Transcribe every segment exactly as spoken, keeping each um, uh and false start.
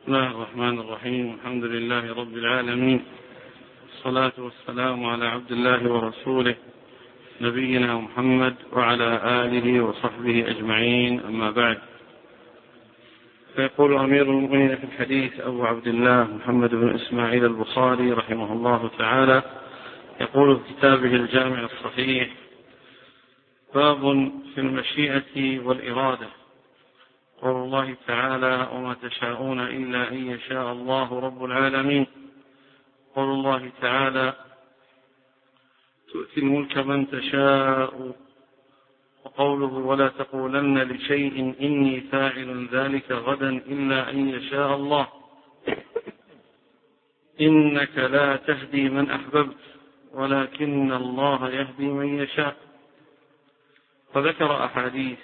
بسم الله الرحمن الرحيم. الحمد لله رب العالمين، الصلاة والسلام على عبد الله ورسوله نبينا محمد وعلى آله وصحبه أجمعين، أما بعد. فيقول أمير المؤمنين في الحديث أبو عبد الله محمد بن إسماعيل البخاري رحمه الله تعالى، يقول في كتابه الجامع الصحيح: باب في المشيئة والإرادة. قول الله تعالى: وما تشاءون إلا أن يشاء الله رب العالمين. قول الله تعالى: تؤتي الملك من تشاء. وقوله: ولا تقولن لشيء إني فاعل ذلك غدا إلا أن يشاء الله. إنك لا تهدي من أحببت ولكن الله يهدي من يشاء. فذكر أحاديث.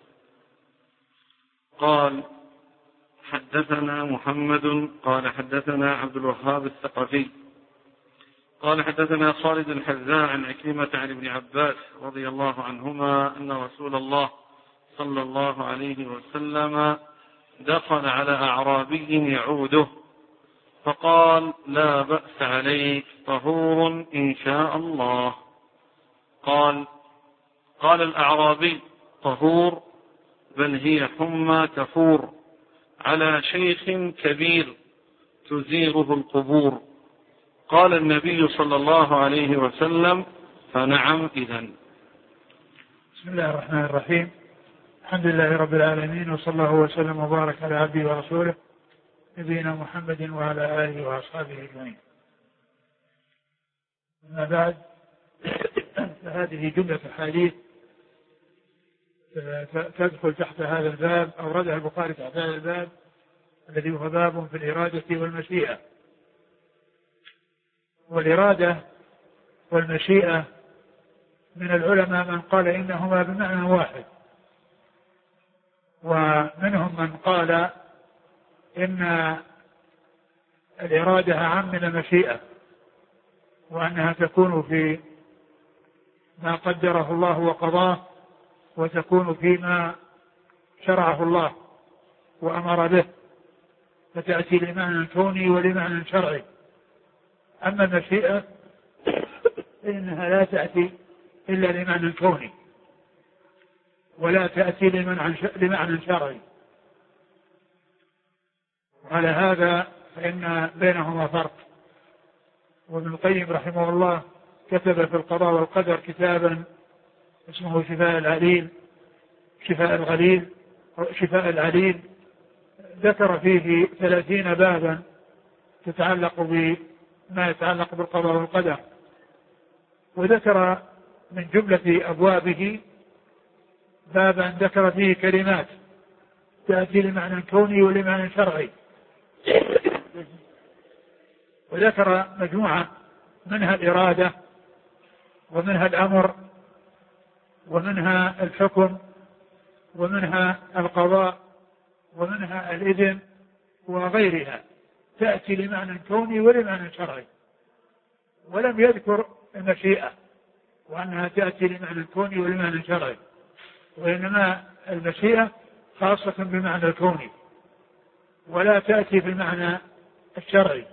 قال: حدثنا محمد قال حدثنا عبد الوهاب الثقفي قال حدثنا خالد الحذاء عن عكرمة عن ابن عباس رضي الله عنهما أن رسول الله صلى الله عليه وسلم دخل على أعرابي يعوده فقال: لا بأس عليك، طهور إن شاء الله. قال قال الأعرابي: طهور؟ بل هي حمى تفور على شيخ كبير تزيره القبور. قال النبي صلى الله عليه وسلم: فنعم إذن. بسم الله الرحمن الرحيم. الحمد لله رب العالمين، وصلى الله وسلم وبارك على عبده ورسوله نبينا محمد وعلى آله وأصحابه أجمعين. أما بعد، فهذه جملة حديث تدخل تحت هذا الباب، أوردها البخاري تحت هذا الباب الذي هو باب في الإرادة والمشيئة. والإرادة والمشيئة من العلماء من قال إنهما بمعنى واحد، ومنهم من قال إن الإرادة عام من المشيئة، وأنها تكون في ما قدره الله وقضاه، وتكون فيما شرعه الله وأمر به، فتأتي لمعنى كوني ولمعنى شرعي. أما المشيئة فإنها لا تأتي إلا لمعنى كوني، ولا تأتي لمعنى شرعي. وعلى هذا فإن بينهما فرق. وابن القيم رحمه الله كتب في القضاء والقدر كتابا اسمه شفاء العليل شفاء الغليل شفاء العليل، ذكر فيه ثلاثين بابا تتعلق بما يتعلق بالقضاء والقدر، وذكر من جملة أبوابه بابا ذكر فيه كلمات تأتي لمعنى كوني ولمعنى شرعي، وذكر مجموعة منها الإرادة ومنها الأمر ومنها الحكم ومنها القضاء ومنها الإذن وغيرها، تأتي لمعنى كوني ولمعنى شرعي. ولم يذكر المشيئة وأنها تأتي لمعنى كوني ولمعنى شرعي، وإنما المشيئة خاصة بمعنى الكوني ولا تأتي في المعنى الشرعي.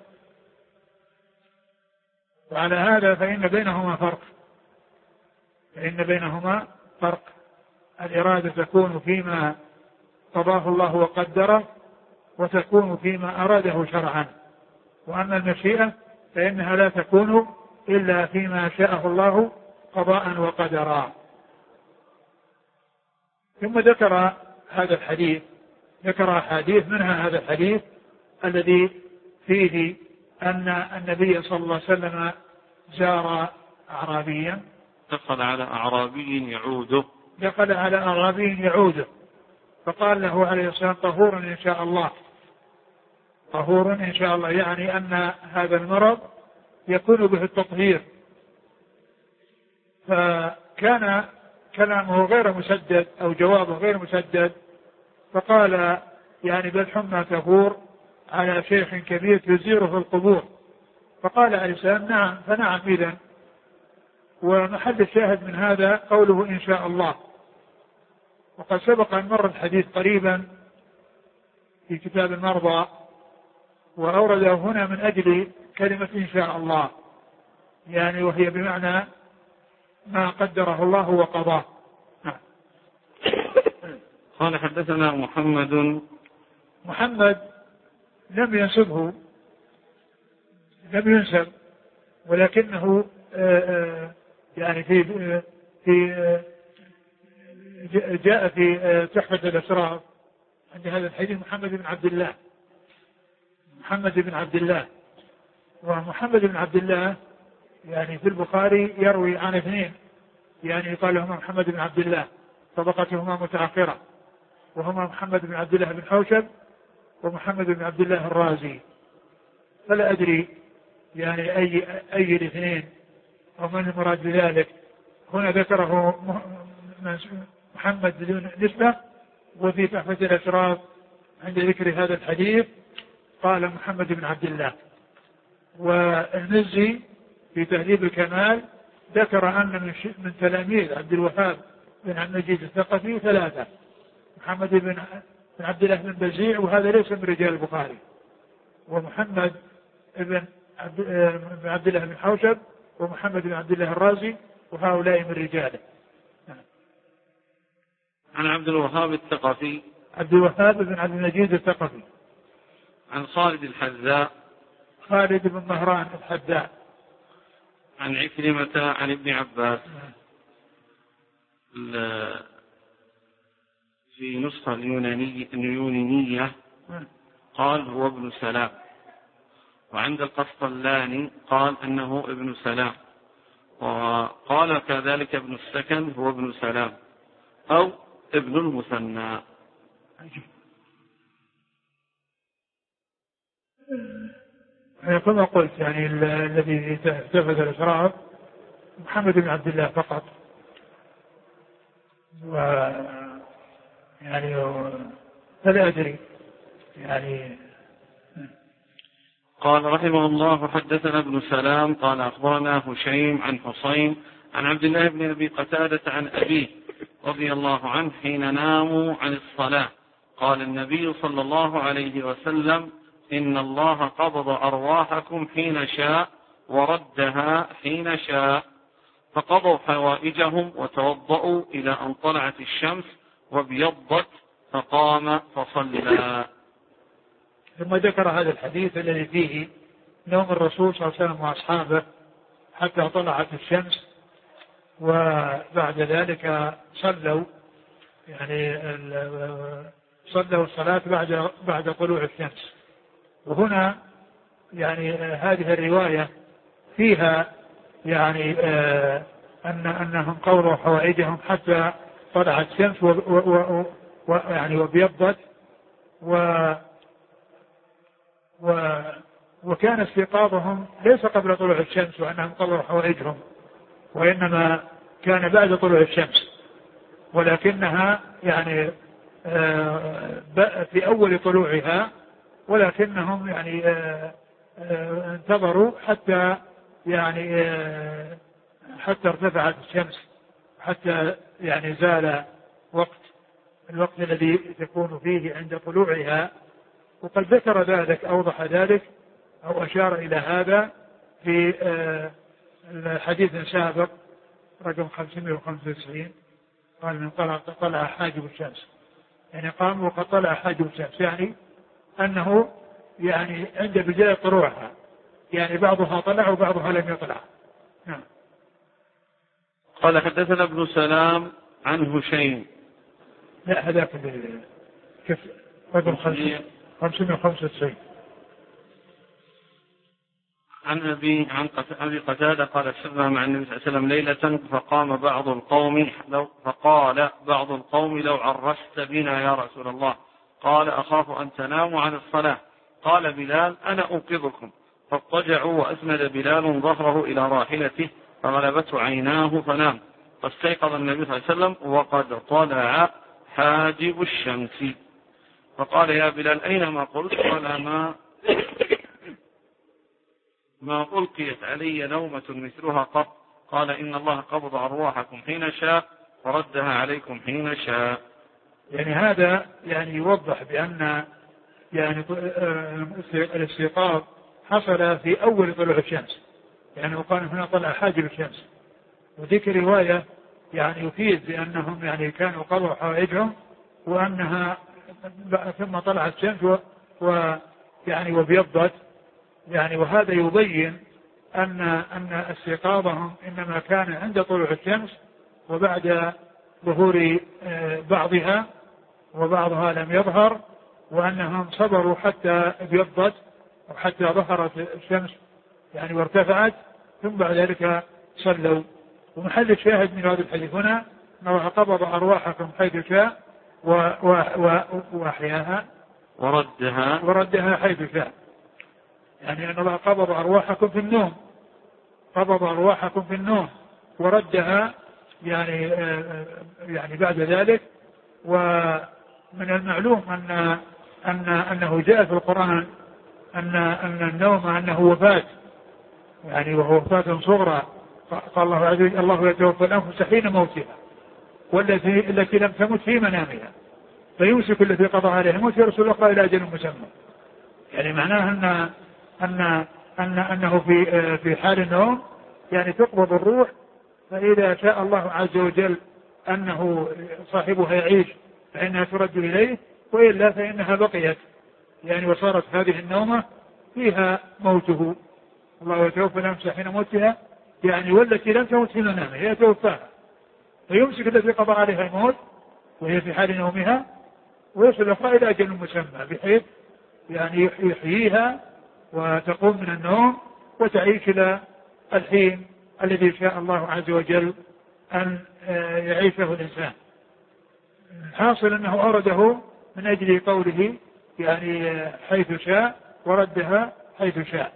وعلى هذا فإن بينهما فرق فإن بينهما فرق الإرادة تكون فيما قضاه الله وقدره، وتكون فيما أراده شرعا. وأما المشيئة فإنها لا تكون إلا فيما شاءه الله قضاء وقدرا. ثم ذكر هذا الحديث ذكر حديث منها هذا الحديث الذي فيه أن النبي صلى الله عليه وسلم زار أعرابيا دخل على أعرابي يعوده دخل على أعرابي يعوده فقال له عليه الصلاة والسلام: طهور إن شاء الله طهور إن شاء الله، يعني أن هذا المرض يكون به التطهير. فكان كلامه غير مسدد أو جوابه غير مسدد، فقال: يعني بل حمى تفور على شيخ كبير تزيره القبور. فقال عليه السلام: نعم، فنعم إذن. ومحل الشاهد من هذا قوله إن شاء الله. وقد سبق أن مر الحديث قريبا في كتاب المرضى وأورده هنا من أجل كلمة إن شاء الله، يعني وهي بمعنى ما قدره الله وقضاه. قال حدثنا محمد محمد لم ينسبه لم ينسب ولكنه يعني في في جاء في تحفة الأسرار عند هذا الحديث محمد بن عبد الله محمد بن عبد الله ومحمد بن عبد الله يعني في البخاري يروي عن اثنين، يعني يقال لهما محمد بن عبد الله طبقتهما متأخرة، وهما محمد بن عبد الله بن حوشب ومحمد بن عبد الله الرازي، فلا أدري يعني أي أي الاثنين ومن المراد بذلك. هنا ذكره محمد بدون نسبة، وفي تحفة الأسرار عند ذكر هذا الحديث قال محمد بن عبد الله. والمزي في تهذيب الكمال ذكر أن من تلاميذ عبد الوهاب بن عبد المجيد الثقفي ثلاثة، محمد بن عبد الله بن بزيع وهذا ليس من رجال البخاري، ومحمد بن عبد الله بن حوشب ومحمد بن عبد الله الرازي وهؤلاء من رجاله. عن عبد الوهاب الثقفي عبد الوهاب بن عبد المجيد الثقفي. عن خالد الحذاء خالد بن مهران الحذاء. عن عكرمة عن ابن عباس. في نسخة اليونانية قال هو ابن سلام، وعند القسطلاني قال أنه ابن سلام، وقال كذلك ابن السكن هو ابن سلام أو ابن المثنى. كما قلت يعني الذي تفت الأسرار محمد بن عبد الله فقط، و يعني فلا أدري يعني. قال رحمه الله حدثنا ابن سلام قال أخبرنا هشيم عن حسين عن عبد الله بن أبي قتادة عن أبيه رضي الله عنه حين ناموا عن الصلاة قال النبي صلى الله عليه وسلم إن الله قبض أرواحكم حين شاء وردها حين شاء، فقضوا حوائجهم وتوضأوا إلى أن طلعت الشمس وابيضت فقام فصلى. ثم ذكر هذا الحديث الذي فيه نوم الرسول صلى الله عليه وسلم وأصحابه حتى طلعت الشمس، وبعد ذلك صلوا يعني صلوا الصلاة بعد بعد طلوع الشمس. وهنا يعني هذه الرواية فيها يعني آه أن أنهم قضوا حوائجهم حتى طلعت الشمس ويعني وابيضت، و و وكان استيقاظهم ليس قبل طلوع الشمس وأنهم قضوا حوائجهم، وإنما كان بعد طلوع الشمس، ولكنها يعني آه في أول طلوعها، ولكنهم يعني آه آه انتظروا حتى يعني آه حتى ارتفعت الشمس، حتى يعني زال وقت الوقت الذي تكون فيه عند طلوعها. وقد ذكر ذلك أوضح ذلك أو أشار إلى هذا في الحديث السابق رقم خمسمائة وخمسة وتسعين قال من طلع, طلع حاجب الشمس، يعني قام وقد طلع حاجب الشمس، يعني أنه يعني عند بداية طلوعها، يعني بعضها طلع وبعضها لم يطلع. نعم. قال حدثنا ابن سلام عن هشيم. لا هذاك كيف رقم خمسمائة وخمسة وتسعين. عن أبي عن أبي قتادة قال سرنا مع النبي صلى الله عليه وسلم ليلة فقام بعض القوم لو فقال بعض القوم لو عرست بنا يا رسول الله، قال أخاف أن تناموا عن الصلاة، قال بلال أنا أوقظكم، فاضطجعوا وأسند بلال ظهره إلى راحلته فغلبته عيناه فنام، فاستيقظ النبي صلى الله عليه وسلم وقد طلع حاجب الشمس، فقال يا بلال أين ما قلت؟ قال ما ما ألقيت علي نومة مثلها قط، قال إن الله قبض أرواحكم حين شاء وردها عليكم حين شاء. يعني هذا يعني يوضح بأن يعني الاستيقاظ حصل في أول طلوع الشمس، يعني وقال هنا طلع حاجب الشمس. وذيك رواية يعني يفيد بأنهم يعني كانوا قضوا حوائجهم وأنها ثم طلعت الشمس ويعني وبيضت يعني، وهذا يبين أن أن استيقاظهم إنما كان عند طلوع الشمس وبعد ظهور بعضها وبعضها لم يظهر، وأنهم صبروا حتى ابيضت وحتى ظهرت الشمس يعني وارتفعت، ثم بعد ذلك صلوا. ومحل الشاهد من هذا الحديث هنا أنه قبض أرواحكم حيث شاء وأحياها وردها وردها حيث شاء، يعني أن الله قبض أرواحكم في النوم، قبض أرواحكم في النوم وردها يعني يعني بعد ذلك. ومن المعلوم أن أن أنه جاء في القرآن أن أن النوم أنه وفاة، يعني وهو وفاة صغرى. قال الله عز وجل: الله يتوفى الأنفس حين موتها والتي التي لم تمت في منامها فيمسك التي قضى عليها الموت يرسل أخرى إلى أجل مسمى. يعني معناه أن أن أن أنه في في حال النوم يعني تقبض الروح، فإذا شاء الله عز وجل أنه صاحبها يعيش فإنها ترد إليه، وإلا فإنها بقيت يعني وصارت هذه النومة فيها موته. الله يتوفى الأنفس حين موتها يعني والتي لم تمت في منامها هي توفاها، فيمسك التي قضى عليها الموت وهي في حال نومها ويصل الأخرى إلى أجل مسمى، بحيث يعني يحييها وتقوم من النوم وتعيش إلى الحين الذي شاء الله عز وجل أن يعيشه الإنسان. حاصل أنه أورده من أجل قوله يعني حيث شاء وردها حيث شاء.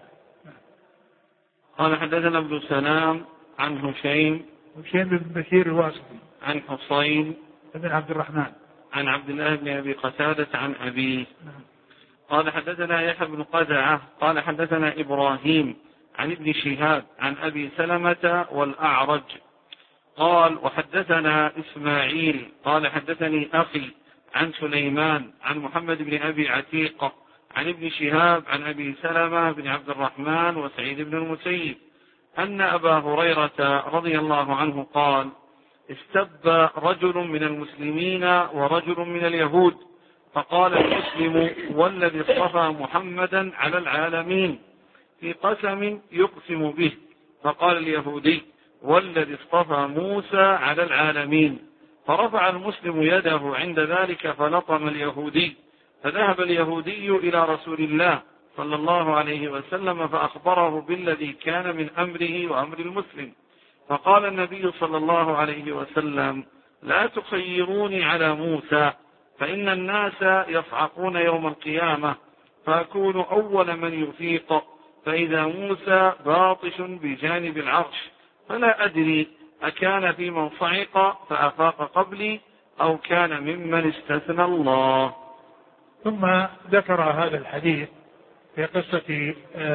قال: حدثنا ابن سلام عن هشيم هشيم بن بشير الواسطي عن حصين بن عبد الرحمن عن عبد الله بن أبي قتادة عن أبيه قال: حدثنا يحيى بن قزعة قال: حدثنا إبراهيم عن ابن شهاب عن أبي سلمة والأعرج قال: وحدثنا إسماعيل قال: حدثني أخي عن سليمان عن محمد بن أبي عتيق عن ابن شهاب عن أبي سلمة بن عبد الرحمن وسعيد بن المسيب أن أبا هريرة رضي الله عنه قال: استب رجل من المسلمين ورجل من اليهود، فقال المسلم: والذي اصطفى محمدا على العالمين، في قسم يقسم به. فقال اليهودي: والذي اصطفى موسى على العالمين. فرفع المسلم يده عند ذلك فلطم اليهودي، فذهب اليهودي إلى رسول الله صلى الله عليه وسلم فأخبره بالذي كان من أمره وأمر المسلم. فقال النبي صلى الله عليه وسلم: لا تخيروني على موسى، فإن الناس يصعقون يوم القيامة فأكون أول من يفيق، فإذا موسى باطش بجانب العرش، فلا أدري أكان في من صعق فأفاق قبلي أو كان ممن استثنى الله. ثم ذكر هذا الحديث في قصة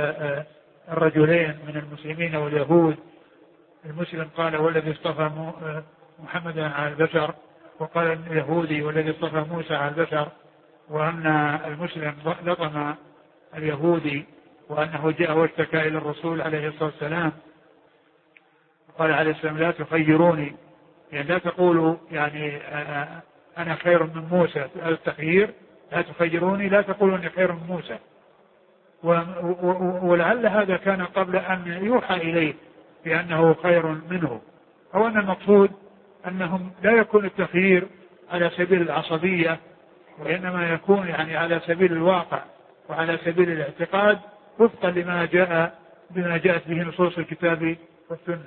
الرجلين من المسلمين واليهود. المسلم قال: والذي اصطفى محمدا على البشر، وقال اليهودي: والذي اصطفى موسى على البشر. وأن المسلم لطم اليهودي، وأنه جاء واشتكى إلى الرسول عليه الصلاة والسلام، قال عليه السلام: لا تخيروني، يعني لا تقولوا يعني أنا خير من موسى، التخيير لا تخيروني، لا تقولوا أني خير من موسى. ولعل هذا كان قبل أن يوحى إليه بأنه خير منه، أو أن المقصود أنهم لا يكون التخيير على سبيل العصبية، وإنما يكون يعني على سبيل الواقع وعلى سبيل الاعتقاد وفقا لما جاء بما جاءت به نصوص الكتاب والسنة.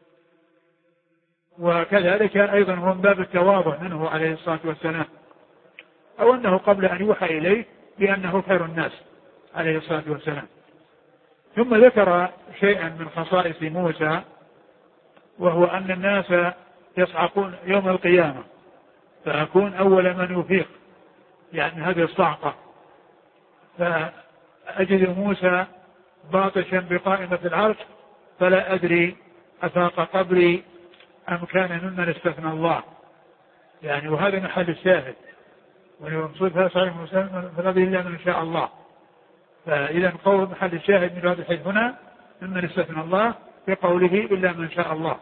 وكذلك أيضا هو من باب التواضع منه عليه الصلاة والسلام، أو أنه قبل أن يوحى إليه بأنه خير الناس عليه الصلاة والسلام. ثم ذكر شيئا من خصائص موسى، وهو أن الناس يصعقون يوم القيامة فأكون أول من يفيق، يعني هذه الصعقة. فأجد موسى باطشا بقائمة العرش فلا أدري أفاق قبري أم كان ممن استثنى الله، يعني وهذا محل الشاهد. والمقصود فلا صحيح فلا إلا من شاء الله. فإذا قول محل الشاهد من هذا الحديث هنا ممن استثنى الله في قوله إلا من شاء الله.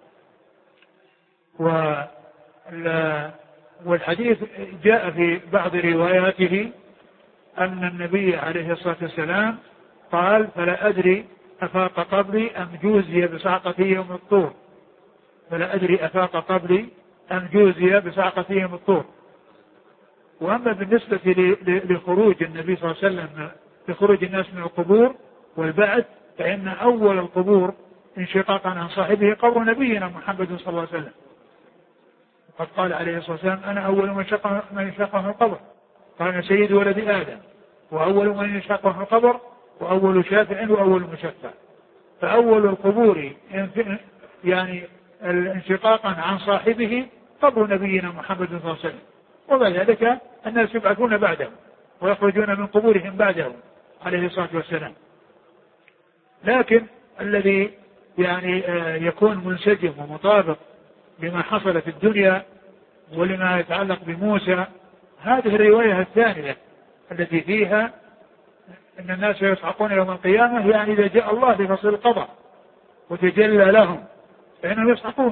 والحديث جاء في بعض رواياته أن النبي عليه الصلاة والسلام قال فلا أدري أفاق قبلي أم جوزي بصعقة يوم الطور فلا أدري أفاق قبلي أم جوزي بصعقة يوم الطور. وأما بالنسبة لخروج النبي صلى الله عليه وسلم لخروج الناس من القبور والبعث فإن أول القبور انشقاقا عن صاحبه قبر نبينا محمد صلى الله عليه وسلم. قد قال عليه الصلاة والسلام أنا أول من شق من يشقه القبر قال سيد ولد آدم وأول من يشقه القبر وأول شافع وأول مشفع. فأول القبور يعني انشقاقا عن صاحبه قبر نبينا محمد صلى الله عليه وسلم. وبعد ذلك الناس يبعثون بعده ويخرجون من قبورهم بعده عليه الصلاة والسلام. لكن الذي يعني يكون منسجم ومطابق لما حصل في الدنيا ولما يتعلق بموسى هذه الرواية الثانية التي فيها أن الناس يصعقون يوم القيامة يعني إذا جاء الله لفصل القضاء وتجلى لهم فإنهم يصعقون.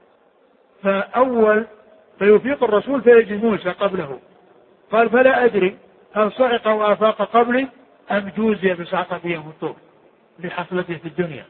فأول فيفيق الرسول فيجي موسى قبله قال فلا أدري هل صعق وأفاق قبلي أم جوزي بصعقة يوم الطور لحصلته في الدنيا.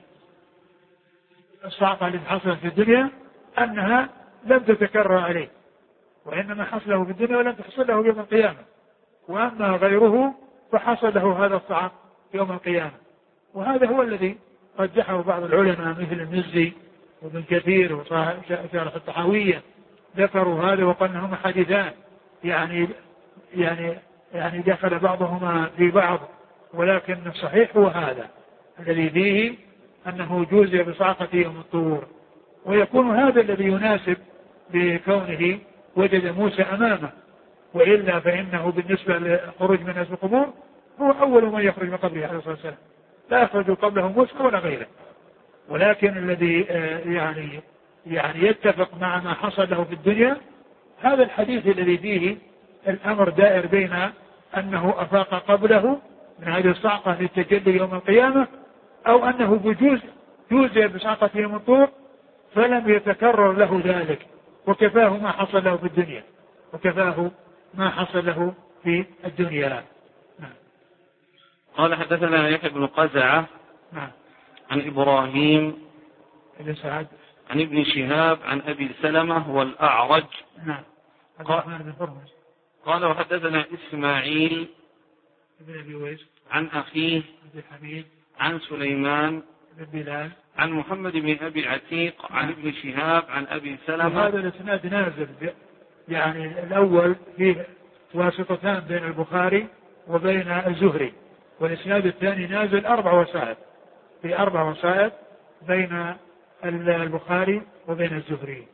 الصعقة التي حصلت في الدنيا أنها لم تتكرر عليه وإنما حصله في الدنيا ولم تحصل له يوم القيامة. وأما غيره فحصل له هذا الصعق يوم القيامة. وهذا هو الذي رجحه بعض العلماء مثل المزي وابن كثير وشارح الطحاوية ذكروا هذا وقال انهما حديثان يعني يعني يعني دخل بعضهما في بعض ولكن الصحيح هو هذا الذي فيه أنه جوزي بصعقة يوم الطور. ويكون هذا الذي يناسب بكونه وجد موسى أمامه وإلا فإنه بالنسبة للخروج من الناس القبور هو أول من يخرج من قبله عليه الصلاة والسلام لا يخرج قبله موسى ولا غيره. ولكن الذي يعني يعني يتفق مع ما حصل له في الدنيا هذا الحديث الذي فيه الأمر دائر بين أنه أفاق قبله من هذه الصعقة للتجلي يوم القيامة أو أنه بجوز جوزي بصعقة يوم الطور فلم يتكرر له ذلك وكفاه ما حصل له في الدنيا وكفاه ما حصل له في الدنيا. نعم. قال حدثنا يحيى بن قزعة نعم. عن إبراهيم بن سعد عن ابن شهاب عن أبي سلمة والأعرج نعم. قال, قال وحدثنا إسماعيل بن أبي ويس عن أخيه الحميد عن سليمان بن بلال عن محمد بن أبي عتيق عن ابن شهاب عن أبي سلمة. هذا الإسناد نازل يعني الأول فيه واسطتان بين البخاري وبين الزهري والإسناد الثاني نازل أربع وسائط في أربع وسائط بين البخاري وبين الزهري.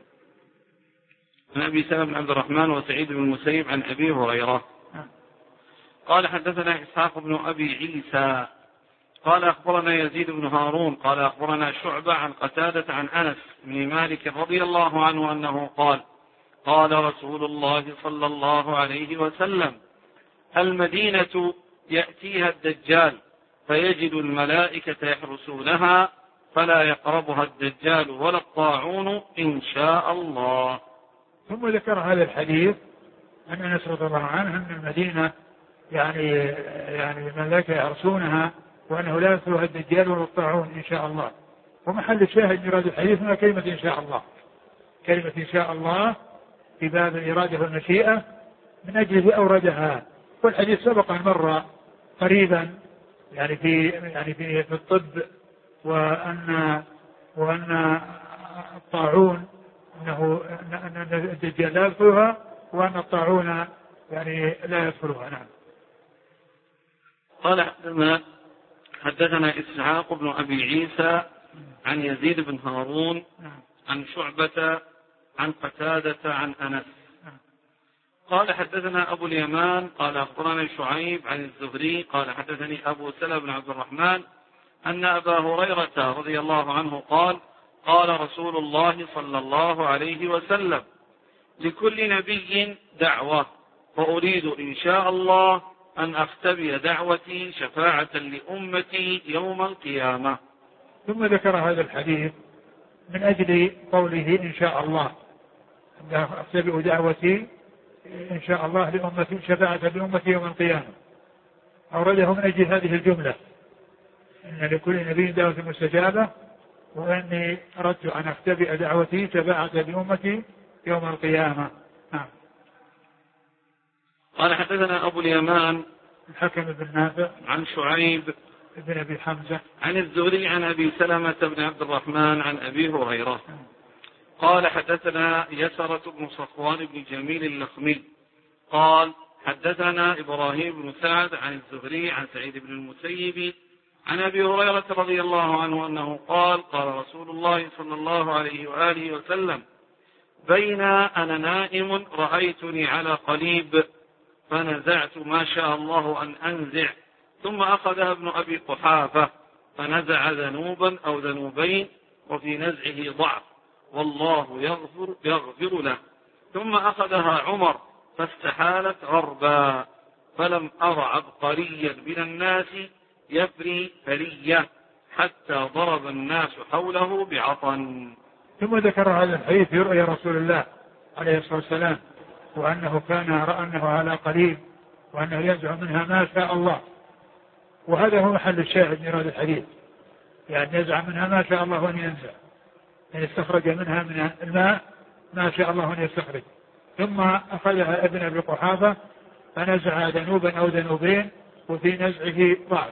عن أبي سلمة بن عبد الرحمن وسعيد بن المسيب عن أبي هريرة قال حدثنا إسحاق بن أبي عيسى قال أخبرنا يزيد بن هارون قال أخبرنا شعبة عن قتادة عن أنس بن مالك رضي الله عنه أنه قال قال رسول الله صلى الله عليه وسلم المدينة يأتيها الدجال فيجد الملائكة يحرسونها فلا يقربها الدجال ولا الطاعون إن شاء الله. ثم ذكر هذا الحديث أن أنس رضي الله عنه أن المدينة يعني يعني الملائكة يحرسونها وأنه لا يدخلها الدجال ولا الطاعون إن شاء الله. ومحل الشاهد من هذا الحديث هنا كلمة إن شاء الله كلمة إن شاء الله في باب الإرادة والمشيئة من أجله أوردها. والحديث سبق مرة قريبا يعني في يعني في, في الطب وأن وأن الطاعون أنه أن الدجال لا يدخلها وأن الطاعون يعني لا يدخلها. نعم. قال حدثنا إسحاق بن أبي عيسى عن يزيد بن هارون عن شعبة عن قتادة عن أنس قال حدثنا أبو اليمان قال أخبرنا شعيب عن الزهري قال حدثني أبو سلمة بن عبد الرحمن أن أبا هريرة رضي الله عنه قال قال رسول الله صلى الله عليه وسلم لكل نبي دعوة وأريد إن شاء الله أن أختبئ دعوتي شفاعة لأمتي يوم القيامة. ثم ذكر هذا الحديث من أجل قوله إن شاء الله، أن أختبئ دعوتي إن شاء الله لأمتي شفاعة لأمتي يوم القيامة. أورده من أجل هذه الجملة، إن لكل نبي دعوة مستجابة، وأني أردت أن أختبئ دعوتي شفاعة لأمتي يوم القيامة. نعم. قال حدثنا أبو اليمان الحكم بن نافع عن شعيب بن أبي حمزة عن الزهري عن أبي سلمة بن عبد الرحمن عن أبي هريرة قال حدثنا يسرة بن صفوان بن جميل اللخمي قال حدثنا إبراهيم بن سعد عن الزهري عن سعيد بن المسيب عن أبي هريرة رضي الله عنه أنه قال قال رسول الله صلى الله عليه وآله وسلم بين أنا نائم رأيتني على قليب فنزعت ما شاء الله أن أنزع، ثم أخذها ابن أبي قحافة فنزع ذنوبا أو ذنوبين وفي نزعه ضعف والله يغفر, يغفر له، ثم أخذها عمر فاستحالت غربا فلم أر عبقريا من الناس يفري فرية حتى ضرب الناس حوله بعطن. ثم ذكر هذا الحديث في رؤيا رسول الله عليه الصلاة والسلام، وأنه كان رأى أنه على قريب وأنه ينزع منها ما شاء الله، وهذا هو محل الشاهد من هذا الحديث، يعني ينزع منها ما شاء الله أن ينزع، يعني استخرج منها من الماء ما شاء الله أن يستخرج، ثم أخذها ابن أبي قحافة فنزع ذنوبا أو ذنوبين وفي نزعه ضعف.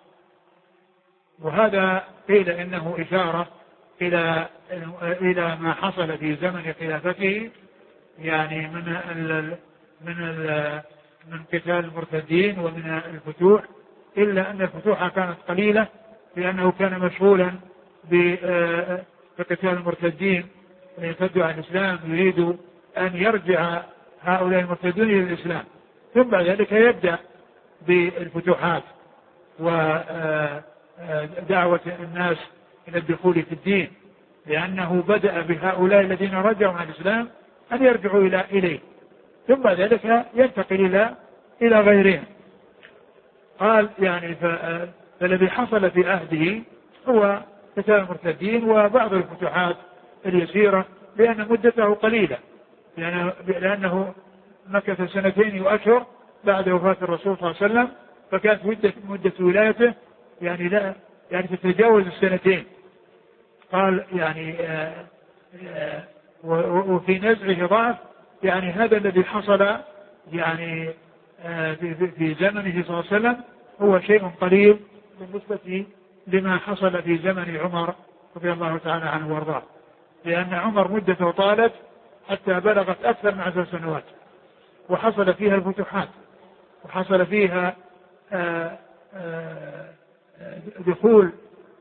وهذا قيل إنه إشارة إلى إلى ما حصل في زمن خلافته، يعني من ال من ال من قتال المرتدين ومن الفتوح، إلا أن الفتوح كانت قليلة لأنه كان مشغولا بقتال المرتدين يرتدوا عن الإسلام، يريد أن يرجع هؤلاء المرتدون إلى الإسلام، ثم بعد ذلك يبدأ بالفتوحات ودعوة الناس إلى الدخول في الدين، لأنه بدأ بهؤلاء الذين رجعوا عن الإسلام أن يرجعوا إلى إليه، ثم بعد ذلك ينتقل إلى إلى غيرهم. قال يعني فالذي حصل في عهده هو قتال المرتدين وبعض الفتوحات اليسيرة، لأن مدته قليلة، لأنه مكث سنتين وأشهر بعد وفاة الرسول صلى الله عليه وسلم، فكانت مدة, مدة ولايته يعني لا يعني تتجاوز السنتين. قال يعني آآ آآ وفي نزعه ضعف، يعني هذا الذي حصل يعني في, في زمنه صلى الله عليه وسلم هو شيء قليل بالنسبة لما حصل في زمن عمر رضي الله تعالى عنه وارضاه، لأن عمر مدته طالت حتى بلغت أكثر من عشر سنوات، وحصل فيها الفتوحات، وحصل فيها آآ آآ دخول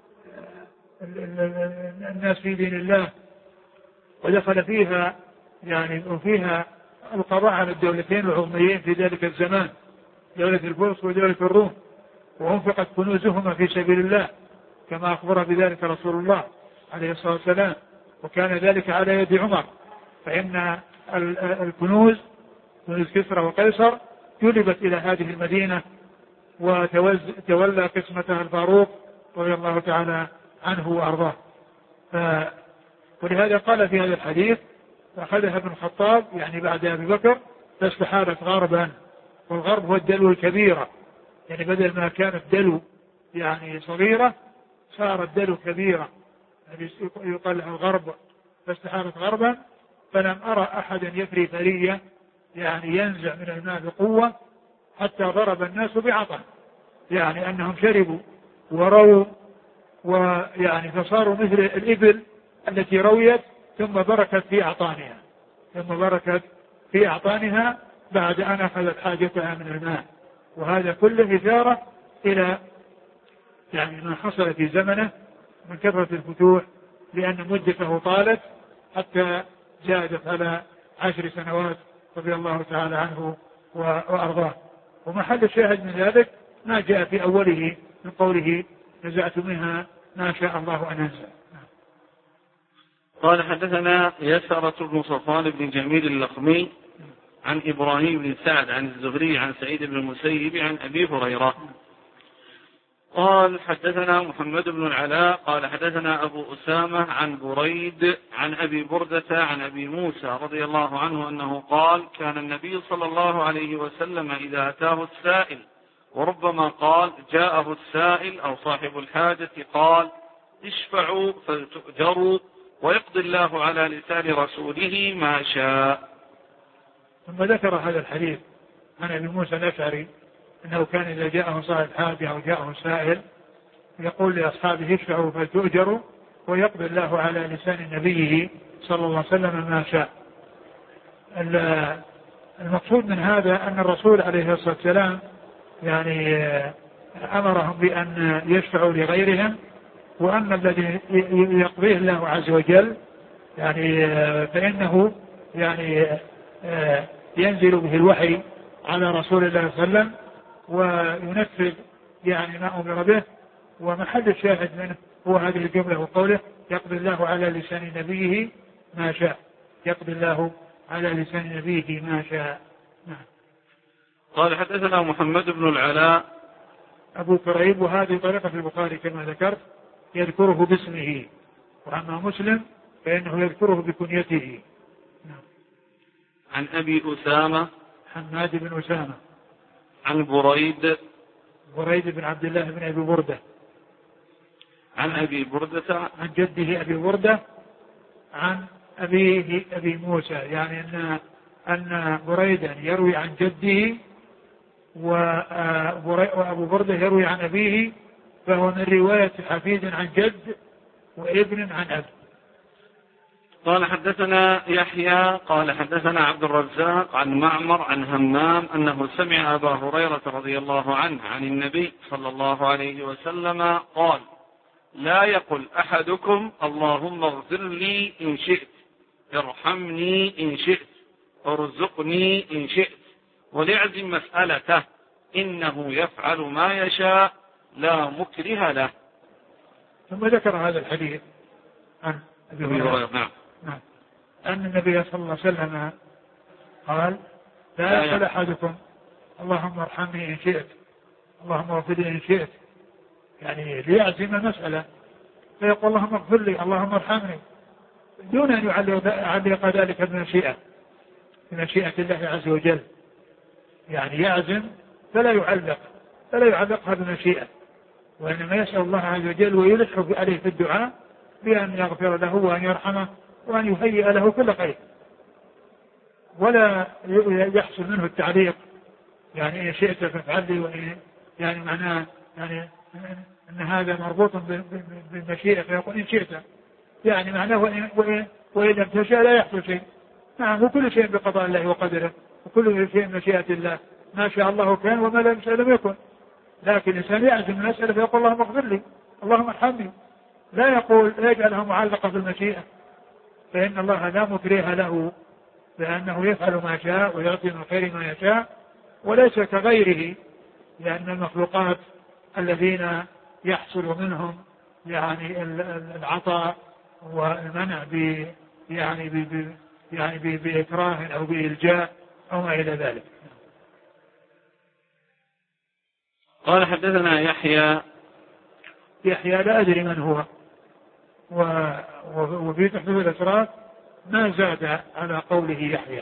الناس في دين الله، ودخل فيها يعني وفيها القضاء على الدولتين العظميين في ذلك الزمان، دولة الفرس ودولة الروم، وانفقت كنوزهما في سبيل الله كما أخبر بذلك رسول الله عليه الصلاة والسلام، وكان ذلك على يد عمر، فإن الكنوز كنوز كسرى وقيصر جلبت إلى هذه المدينة وتولى قسمتها الفاروق رضي الله تعالى عنه وأرضاه. ولهذا قال في هذا الحديث فأخذها ابن الخطاب يعني بعد أبي بكر فاستحالت غربا، والغرب هو الدلو الكبيرة، يعني بدل ما كانت دلو يعني صغيرة صارت دلو كبيرة، يعني يقال لها الغرب، فاستحالت غربا فلم أرى أحدا يفري فرية يعني ينزع من الماء بقوة حتى ضرب الناس بعطن، يعني أنهم شربوا ورووا ويعني فصاروا مثل الإبل التي رويت ثم بركت في أعطانها ثم بركت في أعطانها بعد أن أخذت حاجتها من الماء. وهذا كله إشارة إلى يعني ما حصل في زمنه من كثرة الفتوح، لأن مدته طالت حتى زادت على عشر سنوات رضي الله تعالى عنه وأرضاه. ومحل الشاهد من ذلك ما جاء في أوله من قوله نزعت منها ما شاء الله أن أنزع. قال حدثنا يسرة بن صفوان بن جميل اللخمي عن إبراهيم بن سعد عن الزهري عن سعيد بن المسيب عن أبي هريرة قال حدثنا محمد بن العلاء قال حدثنا أبو أسامة عن بريد عن أبي بردة عن أبي موسى رضي الله عنه أنه قال كان النبي صلى الله عليه وسلم إذا أتاه السائل وربما قال جاءه السائل أو صاحب الحاجة قال اشفعوا فلتؤجروا ويقضي الله على لسان رسوله ما شاء. ثم ذكر هذا الحديث عن أبي موسى الأشعري أنه كان إذا جاءه صاحب حاجة أو جاءه سائل يقول لأصحابه اشفعوا فلتؤجروا ويقضي الله على لسان نبيه صلى الله عليه وسلم ما شاء. المقصود من هذا أن الرسول عليه الصلاة والسلام يعني أمرهم بأن يشفعوا لغيرهم، وأما الذي يقضيه الله عز وجل يعني فإنه يعني ينزل به الوحي على رسول الله صلى الله عليه وسلم وينفذ يعني ما أمر به. ومحل الشاهد منه هو هذه الجملة وقوله يقضي الله على لسان نبيه ما شاء. يقضي الله على لسان نبيه ما شاء. نعم. قال حدثنا محمد بن العلاء أبو كريب، وهذه طريقة في البخاري كما ذكرت يذكره باسمه، وأما مسلم فإنه يذكره بكنيته. نعم. عن أبي أسامة حماد بن أسامة عن بريد بريد بن عبد الله بن أبي بردة عن أبي بردة عن جده أبي بردة عن أبيه أبي موسى، يعني أن أن بريدا يروي عن جده وأبو بردة يروي عن أبيه، فهو من رواية حفيد عن جد وابن عن أب. قال حدثنا يحيى قال حدثنا عبد الرزاق عن معمر عن همام أنه سمع أبا هريرة رضي الله عنه عن النبي صلى الله عليه وسلم قال لا يقل أحدكم اللهم اغفر لي إن شئت، ارحمني إن شئت، ارزقني إن شئت، وليعزم مسألته إنه يفعل ما يشاء لا مكره له. ثم ذكر هذا الحديث عن أبي هريرة نعم. نعم. أن النبي صلى الله عليه وسلم قال لا يقل أحدكم اللهم ارحمني إن شئت، اللهم اغفر لي إن شئت، يعني ليعزم مسألة فيقول اللهم اغفر لي اللهم ارحمني دون أن يعلق ذلك بمشيئة بمشيئة الله عز وجل، يعني يعزم فلا يعلق فلا يعلقها بمشيئة، وإنما يسأل الله عز وجل ويلح عليه في الدعاء بأن يغفر له وأن يرحمه وأن يهيئ له كل خير، ولا يحصل منه التعليق يعني إن شئت فافعل لي، وإن يعني معناه يعني أن هذا مربوط بالمشيئة فيقول إن شئت، يعني معناه وإن, وإن, وإن لم تشاء لا يحصل شيء. نعم، وكل شيء بقضاء الله وقدره، وكل شيء مشيئة الله، ما شاء الله كان وما لم يشاء لم يكن. لكن الإنسان يعزم المسألة فيقول اللهم اغفر لي اللهم ارحمني، لا يقول لا يجعلها معلقة بالمشيئة، فإن الله لا مكره له، لأنه يفعل ما شاء ويعطي من خير ما يشاء، وليس كغيره، لأن المخلوقات الذين يحصل منهم يعني العطاء والمنع ب يعني ب يعني بإكراه أو بإلجاء أو ما إلى ذلك. قال حدثنا يحيى يحيى لا أدري من هو، وفي تحديث الأسرار ما زاد على قوله يحيى.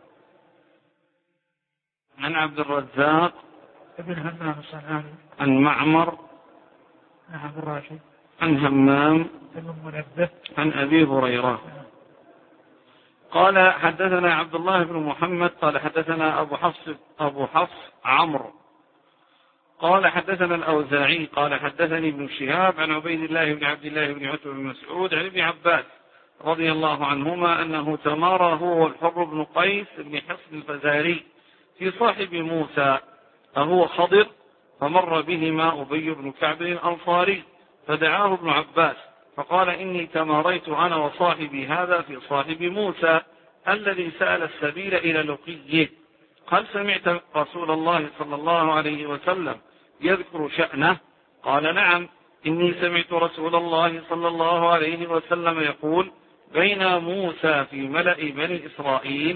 عن عبد الرزاق ابن همام الصنعاني عن معمر نعم الراشد عن همام ابن منبه عن أبي هريرة قال حدثنا عبد الله بن محمد قال حدثنا أبو حفص أبو حفص عمرو قال حدثنا الأوزاعي قال حدثني ابن شهاب عن عبيد الله بن عبد الله بن عتبة بن مسعود عن ابن عباس رضي الله عنهما أنه تمارى هو الحر بن قيس بن حصن الفزاري في صاحب موسى أهو خضر، فمر بهما أبي بن كعب الأنصاري فدعاه ابن عباس فقال إني تماريت أنا وصاحبي هذا في صاحب موسى الذي سأل السبيل إلى لقيه، هل سمعت رسول الله صلى الله عليه وسلم يذكر شأنه؟ قال نعم، إني سمعت رسول الله صلى الله عليه وسلم يقول بين موسى في ملأ بني إسرائيل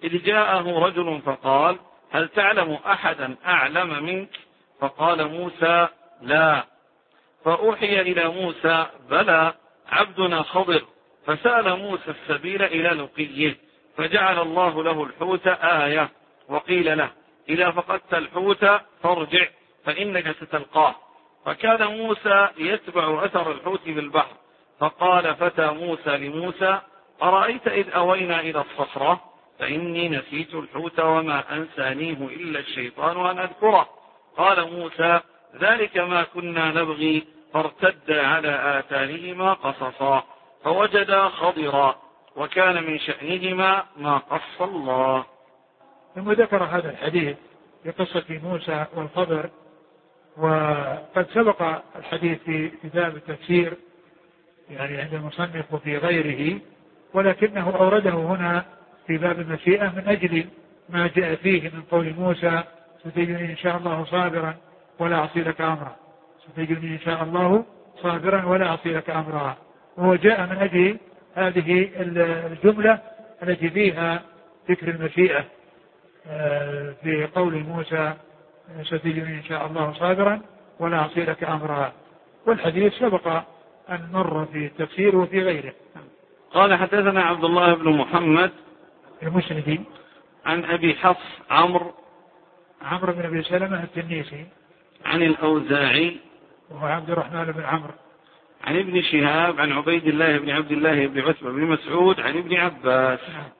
إذ جاءه رجل فقال هل تعلم أحدا أعلم منك؟ فقال موسى لا. فأوحي إلى موسى بلى عبدنا خضر. فسأل موسى السبيل إلى لقيه فجعل الله له الحوت آية، وقيل له إذا فقدت الحوت فارجع فإنك ستلقاه. فكان موسى يتبع أثر الحوت في البحر. فقال فتى موسى لموسى أرأيت إذ أوينا إلى الصخرة فإني نسيت الحوت وما أنسانيه إلا الشيطان أن أذكره. قال موسى ذلك ما كنا نبغي فارتد على آثارهما قصصا فوجدا خضرا وكان من شأنهما ما قص الله. ثم ذكر هذا الحديث بقصة موسى والخضر، وقد سبق الحديث في كتاب التفسير يعني عند المصنف وفي غيره، ولكنه أورده هنا في باب المشيئة من أجل ما جاء فيه من قول موسى ستجدني إن شاء الله صابرا ولا أعصي لك أمرا، ستجدني إن شاء الله صابرا ولا أعصي لك أمرا. وهو جاء من أجل هذه الجملة التي فيها ذكر المشيئة في قول موسى ستجدني إن شاء الله صابرا ولا أعصي لك أمرا. والحديث سبق أن مر في التفسير وفي غيره. قال حدثنا عبد الله بن محمد المسندي عن أبي حفص عمرو عمرو بن أبي سلمة التنيسي عن الأوزاعي وهو عبد الرحمن بن عمرو عن ابن شهاب عن عبيد الله بن عبد الله بن عتبة بن مسعود عن ابن عباس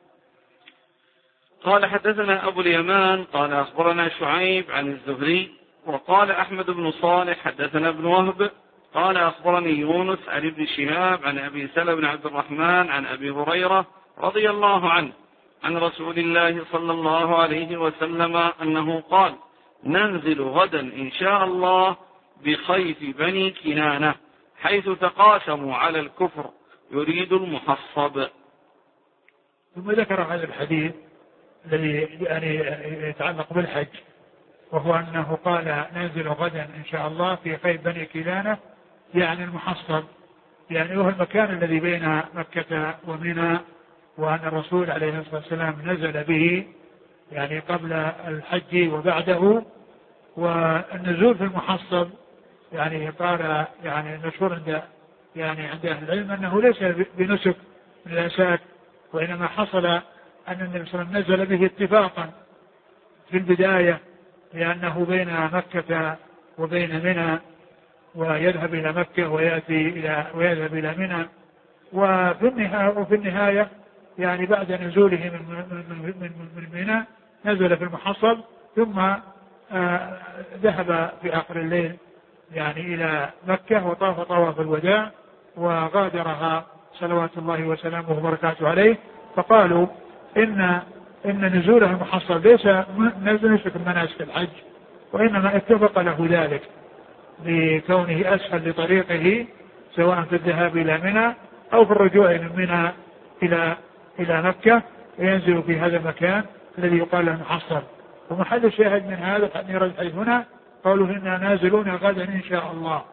قال حدثنا أبو اليمان قال أخبرنا شعيب عن الزهري وقال أحمد بن صالح حدثنا ابن وهب قال أخبرني يونس عن ابن شهاب عن أبي سلمة بن عبد الرحمن عن أبي هريرة رضي الله عنه عن رسول الله صلى الله عليه وسلم أنه قال ننزل غدا إن شاء الله بخيف بني كنانة حيث تقاسموا على الكفر يريد المحصب. ثم ذكر هذا الحديث الذي يعني يتعلق بالحج، وهو أنه قال ننزل غدا إن شاء الله في خيف بني كنانة يعني المحصب، يعني هو المكان الذي بين مكة ومنى، وأن الرسول عليه الصلاة والسلام نزل به يعني قبل الحج وبعده. والنزول في المحصب يعني قال يعني المشهور عند يعني عند أهل العلم أنه ليس بنسك من الأساك، وإنما حصل أن النبي صلى الله عليه وسلم نزل به اتفاقا في البداية لأنه بين مكة وبين منى، ويذهب إلى مكة ويأتي إلى ويذهب إلى منى، وفي النهاية وفي النهاية يعني بعد نزوله من من من من منى نزل في المحصب، ثم آه ذهب في آخر الليل يعني إلى مكة وطاف طواف الوداع وغادرها صلوات الله وسلامه وبركاته عليه. فقالوا إن إن نزوله المحصب ليس نسك من مناسك الحج، وإنما اتفق له ذلك لكونه أسهل لطريقه سواء في الذهاب إلى منى أو في الرجوع من منى إلى إلى مكة، وينزل في هذا المكان الذي يقال له المحصب. ومحل الشاهد من هذا الحديث هنا قالوا إننا نازلون غدا إن شاء الله.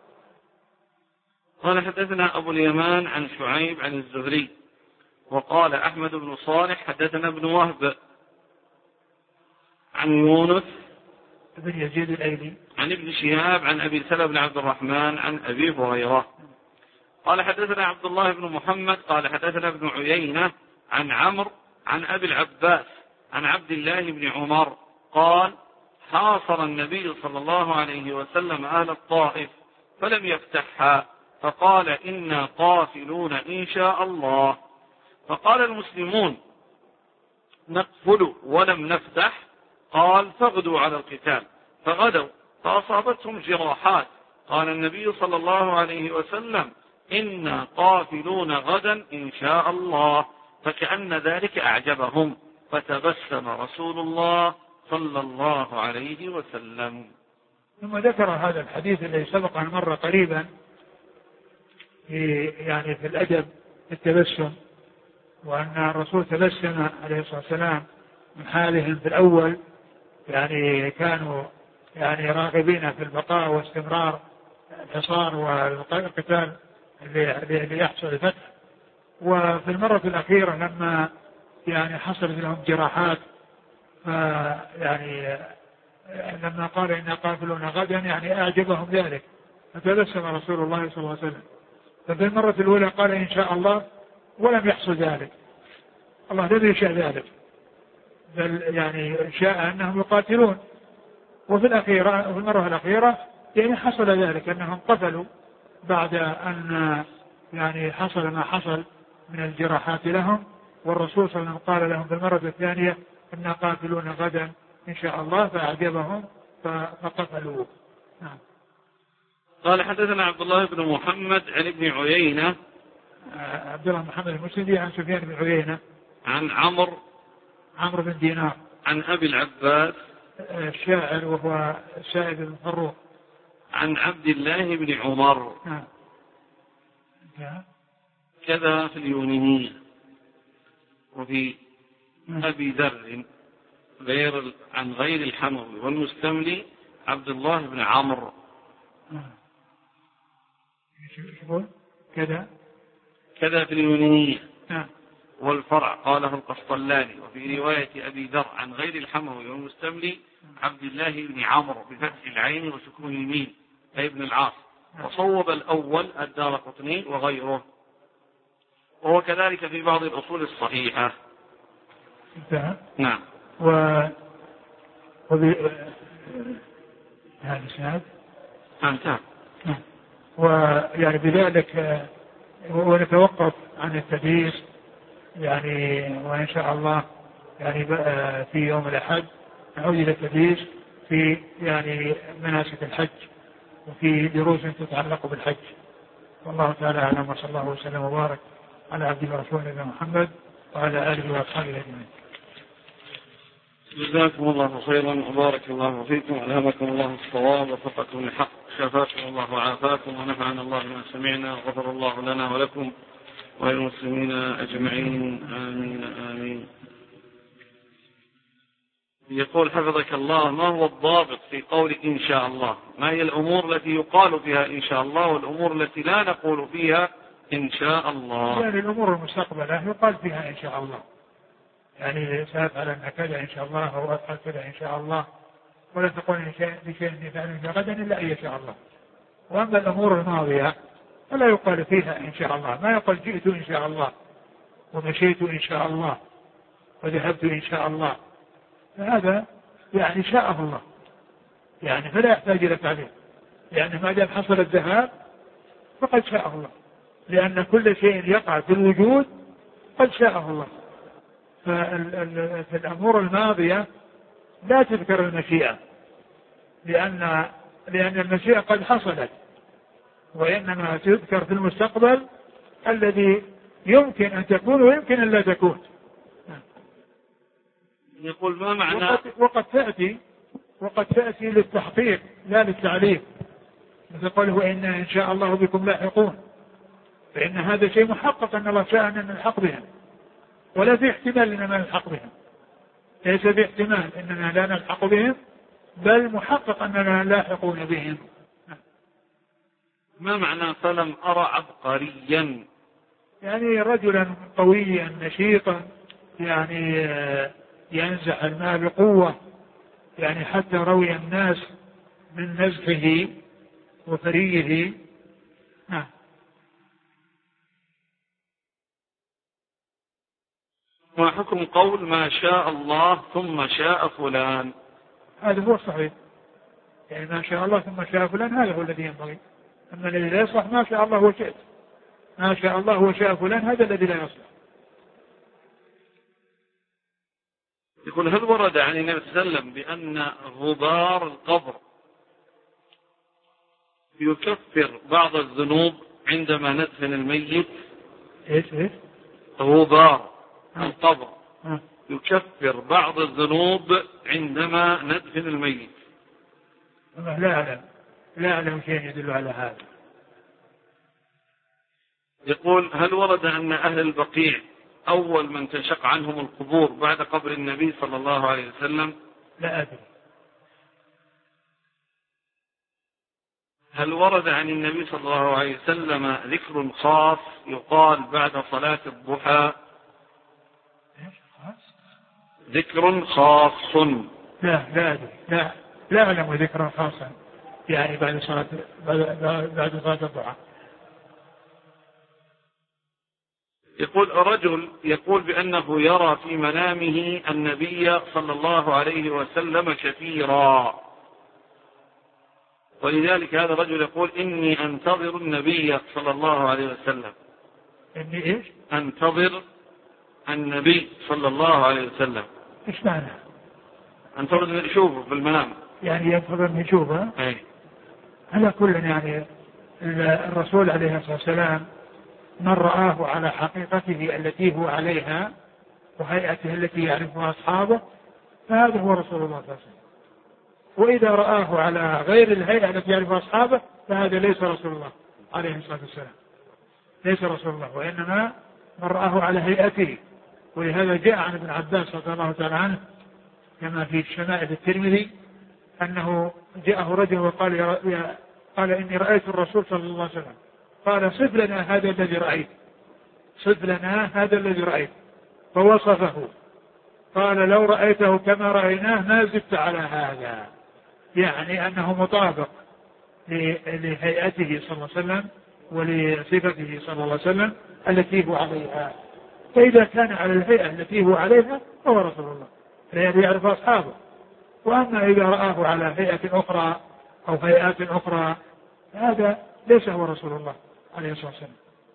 قال حدثنا أبو اليمان عن شعيب عن الزهري وقال أحمد بن صالح حدثنا ابن وهب عن يونس بن يزيد الأيلي عن ابن شهاب عن أبي سلمة بن عبد الرحمن عن أبي هريرة قال حدثنا عبد الله بن محمد قال حدثنا ابن عيينة عن عمرو عن أبي العباس عن عبد الله بن عمر قال حاصر النبي صلى الله عليه وسلم أهل الطائف فلم يفتحها فقال إنا قافلون إن شاء الله. فقال المسلمون نقفل ولم نفتح، قال فاغدوا على القتال، فغدوا فأصابتهم جراحات. قال النبي صلى الله عليه وسلم إنا قافلون غدا إن شاء الله، فكأن ذلك أعجبهم فتبسم رسول الله صلى الله عليه وسلم. ثم ذكر هذا الحديث الذي سبق أن مر قريبا في يعني في الأدب التبسم، وأن الرسول تبسم عليه الصلاة والسلام من حالهم في الأول، يعني كانوا يعني راغبين في البقاء واستمرار الحصار والقتال اللي يحصل الفتح. وفي المرة الأخيرة لما يعني حصلت لهم جراحات، فيعني لما قال إنا قافلون غدا يعني أعجبهم ذلك، فتبسم رسول الله صلى الله عليه وسلم. ففي المرة الأولى قال إن شاء الله ولم يحصل ذلك، الله لم يشاء ذلك، بل يعني شاء أنهم يقاتلون. وفي الأخيرة وفي المرة الأخيرة يعني حصل ذلك أنهم قتلوا بعد أن يعني حصل ما حصل من الجراحات لهم، والرسول صلى الله عليه وسلم قال لهم في المرة الثانية إنا قاتلون غدا إن شاء الله، فأعجبهم فقتلوا. نعم. قال حدثنا عبد الله بن محمد عن ابن عيينة، عبد الله محمد المسندي عن سفيان بن عيينة عن عمرو عمرو بن دينار عن أبي العباس الشاعر وهو سائد بن فروخ عن عبد الله بن عمر. نعم. كذا في اليونانية. وفي أبي ذر غير عن غير الحموي والمستملي عبد الله بن عمرو. كذا كذا في اليونانية. نعم. والفرع قاله القسطلاني. وفي رواية أبي ذر عن غير الحموي والمستملي عبد الله بن عمرو بفتح العين وسكون الميم أي ابن العاص. وصوب الأول الدارقطني وغيره، وهو كذلك في بعض الأصول الصحيحة. انتهى. نعم. و وب... هذا سناد انتهى. ويعني بذلك ونتوقف عن التدريس يعني، وإن شاء الله يعني في يوم الأحد نعود إلى التدريس في يعني مناسك الحج وفي دروس تتعلق بالحج. والله تعالى أعلم، وصلى الله وسلم وبارك على عبده ورسوله محمد وعلى آله وأصحابه أجمعين. جزاكم الله خيرا وبارك الله فيكم، ألهمكم الله الصواب وفقكم الحق، شفاكم الله وعافاكم، ونفعنا الله ما سمعنا، وغفر الله لنا ولكم وللمسلمين أجمعين، آمين آمين. يقول حفظك الله: ما هو الضابط في قول إن شاء الله؟ ما هي الأمور التي يقال فيها إن شاء الله والأمور التي لا نقول فيها إن شاء الله؟ يعني الأمور المستقبلة يقال فيها إن شاء الله، يعني سأفعل أن كذا إن شاء الله أو أفعل كذا إن شاء الله، ولا تقول بشيء يفعل غدا إلا أن يشاء الله. وأما الأمور الماضية فلا يقال فيها إن شاء الله، ما يقال جئت إن شاء الله ومشيت إن شاء الله وذهبت إن شاء الله، فهذا يعني شاءه الله، يعني فلا يحتاج إلى تعليم، لأن ما دام حصل الذهاب فقد شاءه الله، لأن كل شيء يقع في الوجود قد شاءه الله. فالأمور الماضية لا تذكر المشيئة، لأن لأن المشيئة قد حصلت، وإنما تذكر في المستقبل الذي يمكن أن تكون ويمكن أن لا تكون. يقول ما معنى وقد, وقد تأتي وقد تأتي للتحقيق لا للتعليم، مثل قوله وإن إن شاء الله بكم لاحقون، فإن هذا شيء محقق أن الله شاء أن نلحق بهم، ولا في احتمال أننا نلحق بهم، ليس في احتمال أننا لا نلحق بهم، بل محقق أننا لاحقون بهم. ما معنى فلم أرى عبقريا؟ يعني رجلا قويا نشيطا، يعني ينزع الماء بقوة، يعني حتى روي الناس من نزحه وفريه. نعم. ما حكم قول ما شاء الله ثم شاء فلان؟ هذا هو الصحيح، يعني ما شاء الله ثم شاء فلان هذا هو الذي ينبغي، أما الذي لا يصلح ما شاء الله وشاء، ما شاء الله وشاء فلان هذا الذي لا يصلح. يقول هل ورد عن النبي صلى الله عليه وسلم بأن غبار القبر يكفر بعض الذنوب عندما ندفن الميت؟ ايش ايش؟ غبار القبر يكفر بعض الذنوب عندما ندفن الميت. لا أعلم لا أعلم شيء يدل على هذا. يقول هل ورد أن أهل البقيع أول من تنشق عنهم القبور بعد قبر النبي صلى الله عليه وسلم؟ لا أدري. هل ورد عن النبي صلى الله عليه وسلم ذكر خاص يقال بعد صلاة الضحى؟ ذكر خاص. لا لا لا لا أعلم ذكرا خاصا يعني بعد صلاة بعد صلاة الضحى. يقول رجل يقول بأنه يرى في منامه النبي صلى الله عليه وسلم شفيرا، ولذلك هذا الرجل يقول إني أنتظر النبي صلى الله عليه وسلم. إني إيش؟ أنتظر النبي صلى الله عليه وسلم. إيش معنى؟ أنتظر أن يشوفه في المنام، يعني ينتظر أن يشوفه. أي على كل يعني الرسول عليه الصلاة والسلام من رآه على حقيقته التي هو عليها وهيئته التي يعرفها أصحابه فهذا هو رسول الله صلى الله عليه وسلم. وإذا رآه على غير الهيئة التي يعرفها أصحابه فهذا ليس رسول الله عليه الصلاة والسلام، ليس رسول الله، وإنما من رآه على هيئته. ولهذا جاء عن ابن عباس رضي الله تعالى عنه كما في شمائل الترمذي أنه جاءه رجل وقال يا قال إني رأيت الرسول صلى الله عليه وسلم، قال صف لنا هذا الذي رأيت، صف لنا هذا الذي رأيت، فوصفه قال لو رأيته كما رأيناه ما زدت على هذا، يعني أنه مطابق لهيئته صلى الله عليه وسلم ولصفته صلى الله عليه وسلم التي هو عليها. فإذا كان على الهيئة التي هو عليها فهو رسول الله الذي يعرف أصحابه. وأما إذا رآه على هيئة أخرى أو هيئات أخرى هذا ليس هو رسول الله عليه الصلاة والسلام.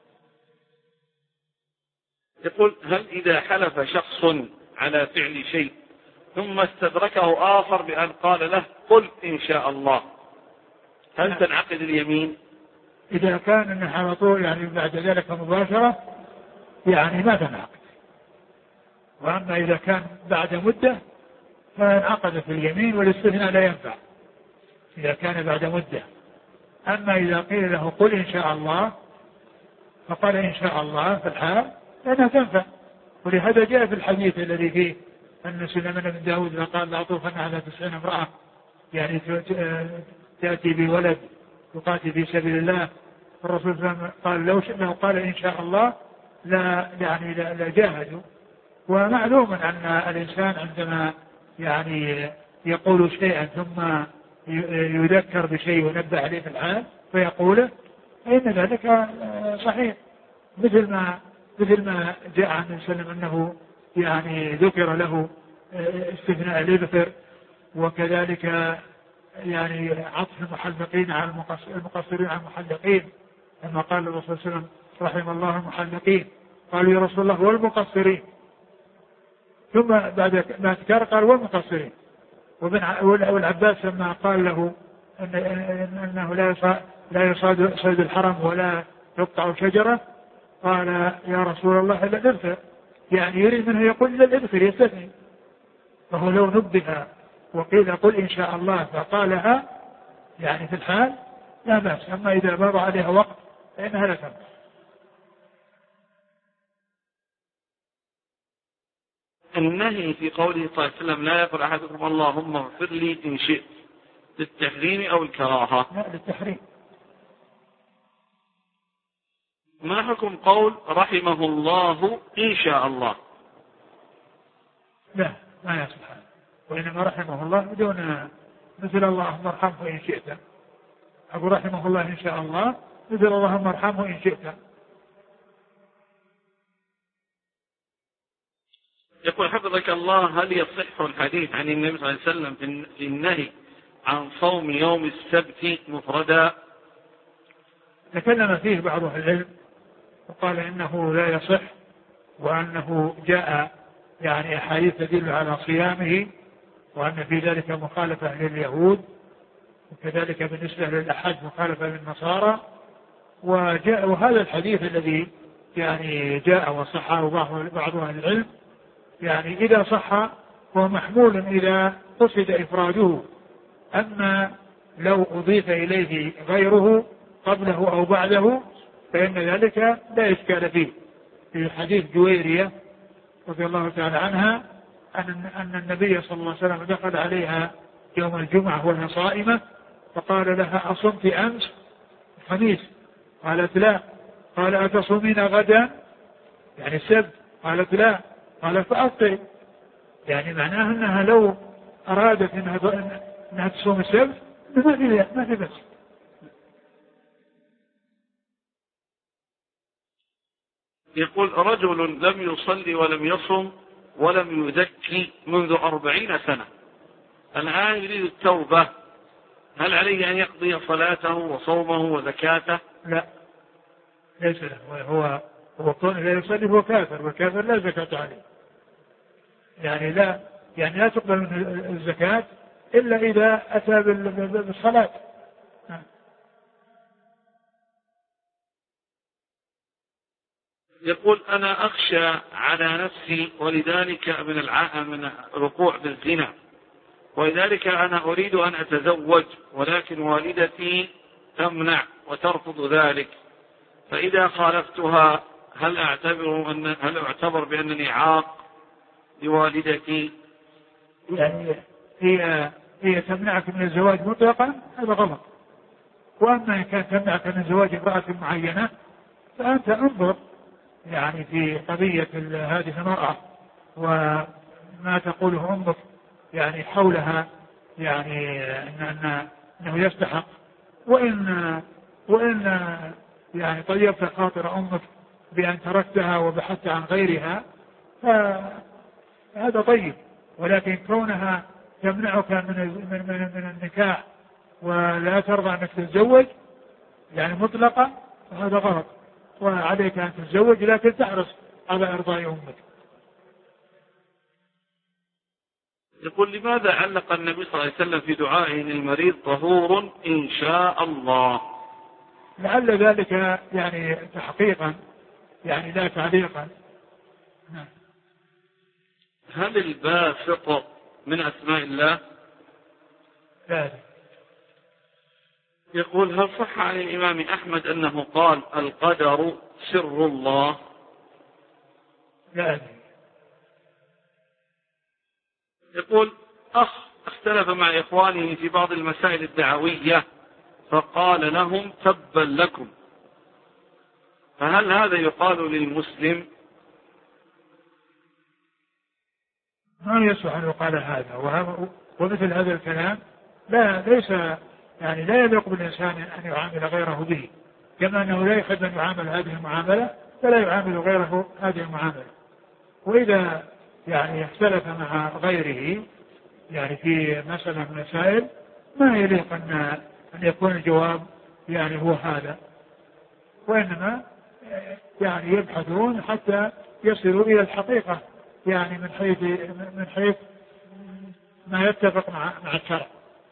يقول هل إذا حلف شخص على فعل شيء ثم استدركه آخر بأن قال له قل إن شاء الله هل لا. تنعقد اليمين؟ إذا كان أنه على طول يعني بعد ذلك مباشرة يعني ما تنعقد. وأما إذا كان بعد مدة فانعقدت اليمين والاستثناء لا ينفع إذا كان بعد مدة. أما إذا قيل له قل إن شاء الله فقال إن شاء الله في الحال لأنها تنفع. ولهذا جاء في الحديث الذي فيه أن سليمان بن داود قال لأطوفن على تسعين امرأة يعني تأتي بولد يقاتل في سبيل الله. الرسول صلى الله عليه وسلم قال لو لو قال إن شاء الله لا يعني لا جاهدوا. ومعلوم أن الإنسان عندما يعني يقول شيئا ثم يذكر بشيء ونبه عليه في الحال فيقوله فإن ذلك صحيح، مثل ما مثل ما جاء عن النبي صلى الله عليه وسلم أنه يعني ذكر له استثناء الإبثر، وكذلك يعني عطف المحلقين على المقصرين على المحلقين لما قال الرسول صلى الله عليه وسلم رحم الله المحلقين قالوا يا رسول الله والمقصرين، ثم بعد ما تكرر قال والمقصرين. والعباس لما قال له إن أنه لا يصاد صيد الحرم ولا يقطع شجرة قال يا رسول الله إلا الإبثر، يعني يريد منه يقول إلا الإبثر يستثني. فهو لو نبه وقيل قل إن شاء الله فقالها يعني في الحال لا بأس. أما إذا مر عليها وقت فإنها لا تنفع. النهي في قوله صلى الله عليه وسلم لا يقول أحدكم اللهم اغفر لي إن شئت للتحريم أو الكراهة؟ لا للتحريم. ما حكم قول رحمه الله إن شاء الله؟ لا ما يصح، وإنما رحمه الله بدون مثل اللهم ارحمه إن شئت. أقول رحمه الله إن شاء الله مثل اللهم ارحمه إن شئت. يقول حفظك الله هل يصح الحديث عن النبي صلى الله عليه وسلم في النهي عن صوم يوم السبت مفردا؟ تكلم فيه بعض أهل العلم وقال إنه لا يصح، وأنه جاء يعني أحاديث تدل على صيامه، وأن في ذلك مخالفة لليهود، وكذلك بالنسبة للأحد مخالفة للنصارى. وجاء وهذا الحديث الذي يعني جاء وصحه بعض أهل العلم يعني إذا صح هو محمول إذا قصد إفراده. أما لو أضيف إليه غيره قبله أو بعده فإن ذلك لا إشكال فيه. في حديث جويرية رضي الله تعالى عنها أن أن النبي صلى الله عليه وسلم دخل عليها يوم الجمعة وهي صائمة فقال لها أصمت أمس الخميس؟ قالت لا. قال أتصومين غدا يعني السبت؟ قالت لا. قال فأفطري. يعني معناه أنها لو أرادت أنها, إنها تصوم السبت ما في ما في بس. يقول رجل لم يصلي ولم يصم ولم يزكي منذ أربعين سنة، الآن يريد التوبة، هل عليه أن يقضي صلاته وصومه وزكاته؟ لا، ليس له. هو هو كون لا يصلي هو كافر، والكافر لا زكاة عليه. يعني لا يعني لا تقبل من الزكاة إلا إذا أتى بالصلاة. يقول أنا أخشى على نفسي ولذلك من الع... من الوقوع بالزنا، ولذلك أنا أريد أن أتزوج، ولكن والدتي تمنع وترفض ذلك، فإذا خالفتها هل أعتبر أن هل أعتبر بأنني عاق لوالدتي؟ يعني هي هي تمنعك من الزواج مطلقا، هذا غلط. وأما إن كانت تمنعك من زواج امرأة معينة فأنت انظر يعني في قضية هذه المرأة وما تقوله أمك يعني حولها، يعني أن أنه يستحق، وإن وإن يعني طيبت خاطر أمك بأن تركتها وبحثت عن غيرها فهذا طيب. ولكن كونها تمنعك من من من, من النكاح ولا ترضى أنك تتزوج يعني مطلقا فهذا غلط، وعليك أن تتزوج لكن تحرص على إرضاء أمك. يقول لماذا علق النبي صلى الله عليه وسلم في دعائه للمريض طهور إن شاء الله؟ لعل ذلك يعني تحقيقا يعني لا تعليقا. هل الباسط من أسماء الله؟ لا. يقول هل صح عن الإمام أحمد أنه قال القدر سر الله؟ لا. يقول أخ اختلف مع إخوانه في بعض المسائل الدعوية فقال لهم تبا لكم، فهل هذا يقال للمسلم؟ ما يصح أن يقال هذا، ومثل هذا الكلام لا ليس يعني لا يليق بالإنسان أن يعامل غيره به، كما أنه لا يحب أن يعامل هذه المعاملة فلا يعامل غيره هذه المعاملة. وإذا يعني اختلف مع غيره يعني في مسألة من المسائل ما يليق أن أن يكون الجواب يعني هو هذا، وإنما يعني يبحثون حتى يصلوا إلى الحقيقة يعني من حيث من حيث ما يتفق مع مع الشرع.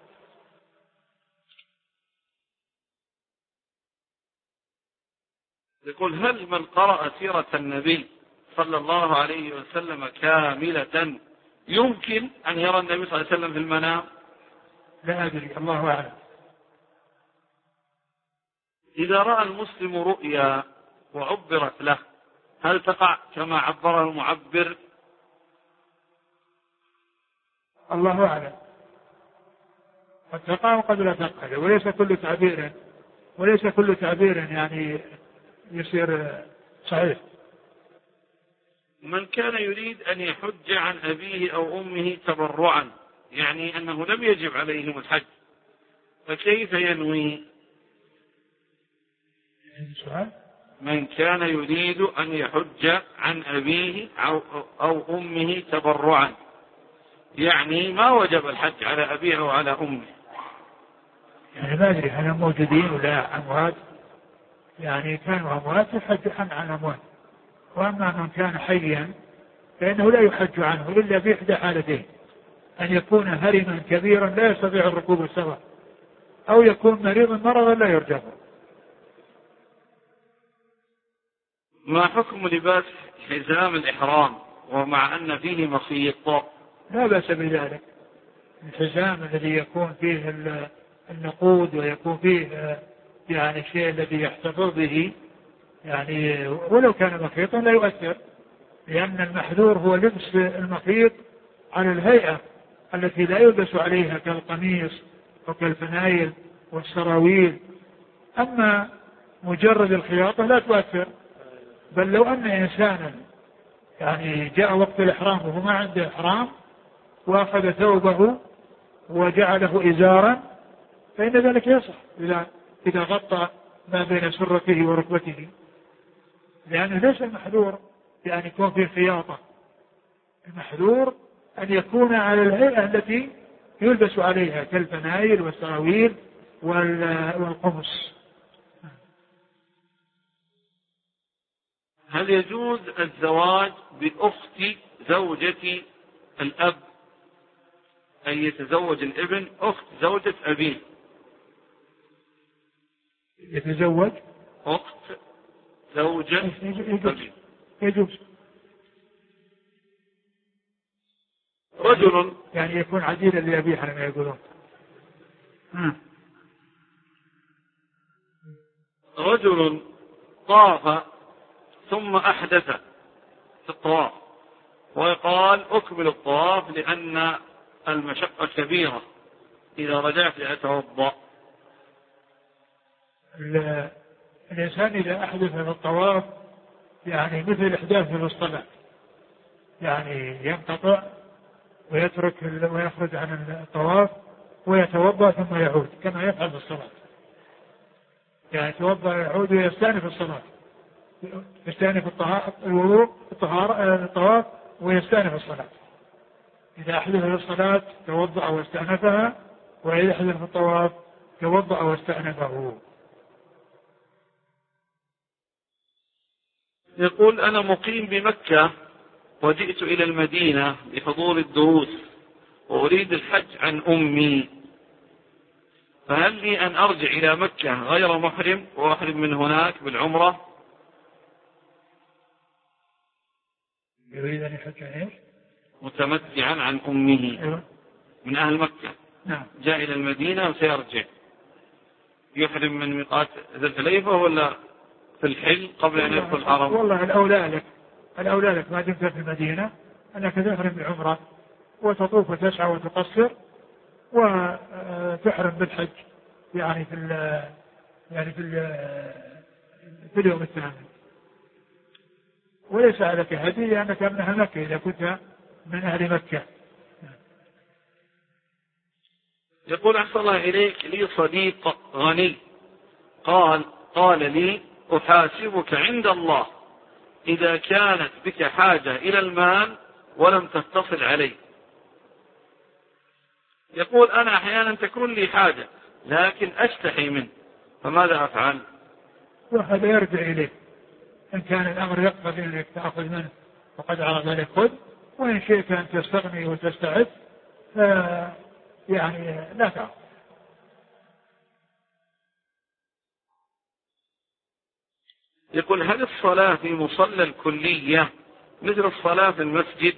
يقول هل من قرأ سيرة النبي صلى الله عليه وسلم كاملة يمكن أن يرى النبي صلى الله عليه وسلم في المنام؟ لا أدري، الله أعلم. إذا رأى المسلم رؤيا وعبرت له هل تقع كما عبره المعبر؟ الله أعلم، قد تقع وقد لا تقع، وليس كل تعبير وليس كل تعبير يعني يصير صحيح. من كان يريد أن يحج عن أبيه أو أمه تبرعا، يعني أنه لم يجب عليهم الحج، فكيف ينوي؟ سؤال. من كان يريد أن يحج عن أبيه أو, أو أمه تبرعا، يعني ما وجب الحج على أبيه أو على أمه، يعني ما أدري هل موجودين ولا أموات، يعني كانوا أموات يحج عن أموات، وأما من كان حيا فإنه لا يحج عنه إلا في إحدى حالتين: أن يكون هرما كبيرا لا يستطيع الركوب والسواء، أو يكون مريضا مرضا لا يرجى. ما حكم لباس حزام الإحرام ومع أن فيه مخيط؟ لا بأس بذلك. الحزام الذي يكون فيه النقود ويكون فيه يعني الشيء الذي يحتفظ به يعني ولو كان مخيطا لا يؤثر، لأن المحذور هو لبس المخيط على الهيئة التي لا يلبس عليها كالقميص وكالفنايل والسراويل. أما مجرد الخياطة لا تؤثر، بل لو أن إنسانا يعني جاء وقت الإحرام وهو ما عنده إحرام وأخذ ثوبه وجعله إزارا فإن ذلك يصح إذا إذا غطى ما بين سرته وركبته، لأنه ليس المحذور يعني يكون فيه خياطة، المحذور أن يكون على الهيئة التي يلبس عليها كالفنايل والسراويل والقمص. هل يجوز الزواج بأخت زوجة الأب، أن يتزوج الابن أخت زوجة أبيه؟ يتزوج أخت زوجة أبيه يجوز. رجل يعني يكون عديلا لأبيه على ما يقولون. رجل طاف ثم أحدث في الطواف وقال أكمل الطواف لأن المشقة كبيرة، إذا رجعت لأتوضأ. الإنسان إذا أحدث في الطواف يعني مثل الإحداث في الصلاة، يعني ينقطع ويترك ويخرج عن الطواف ويتوضأ ثم يعود كما يفعل في الصلاة، يعني يتوضأ يعود ويستأنف الصلاة، يستأنف الوضوء الطهارة الطواف ويستأنف الصلاة. إذا أحدث في الصلاة توضأ واستأنفها، وإذا أحدث في الطواف توضأ واستأنفه. يقول أنا مقيم بمكة وجئت إلى المدينة لحضور الدروس وأريد الحج عن أمي، فهل لي أن أرجع إلى مكة غير محرم وأحرم من هناك بالعمرة؟ يريد أن يحج عن متمتعا عن أمه. أيوة. من أهل مكة. نعم. جاء إلى المدينة وسيرجع، يحرم من ميقات ذي الحليفة ولا في الحل قبل أن يدخل الحرم؟ والله الأولى لك الأولى لك ما دمت في المدينة أنك تحرم بالعمرة وتطوف وتسعى وتقصر وتحرم بالحج يعني في يعني في في اليوم الثامن، وليس عليك هدي لأنك من أهل مكة إذا كنت من أهل مكة. يقول أحسن الله إليك، لي صديق غني قال قال لي أحاسبك عند الله إذا كانت بك حاجة إلى المال ولم تتصل علي. يقول أنا أحيانا تكون لي حاجة لكن أستحي منه، فماذا أفعل؟ وهذا يرجع إليه، إن كان الأمر يقتضي أنك تأخذ منه فقد عرض لك خذ، وإن شئت أن تستغني وتستعد يعني لا تأخذ. يقول هل الصلاة في مصلى الكلية مثل الصلاة في المسجد؟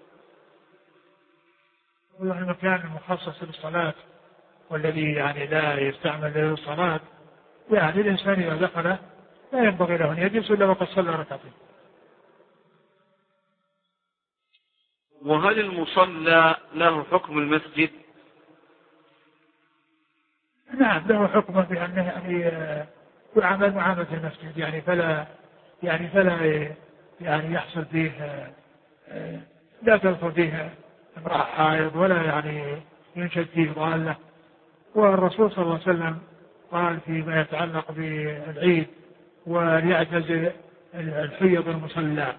والله المكان المخصص للصلاة والذي يعني لا يستعمل للصلاة يعني الإنسان إذا دخل لا ينبغي له أن يجلس إلا وقد صلى ركعتين. وهل المصلى له حكم المسجد؟ نعم له حكم بأنه يعني يعامل معاملة المسجد، يعني فلا يعني فلا يعني يحصل فيه لا تدخل فيه امرأة حائض ولا يعني ينشد فيه ضالة. والرسول صلى الله عليه وسلم قال فيما يتعلق بالعيد وليعتزل الحيض المصلى.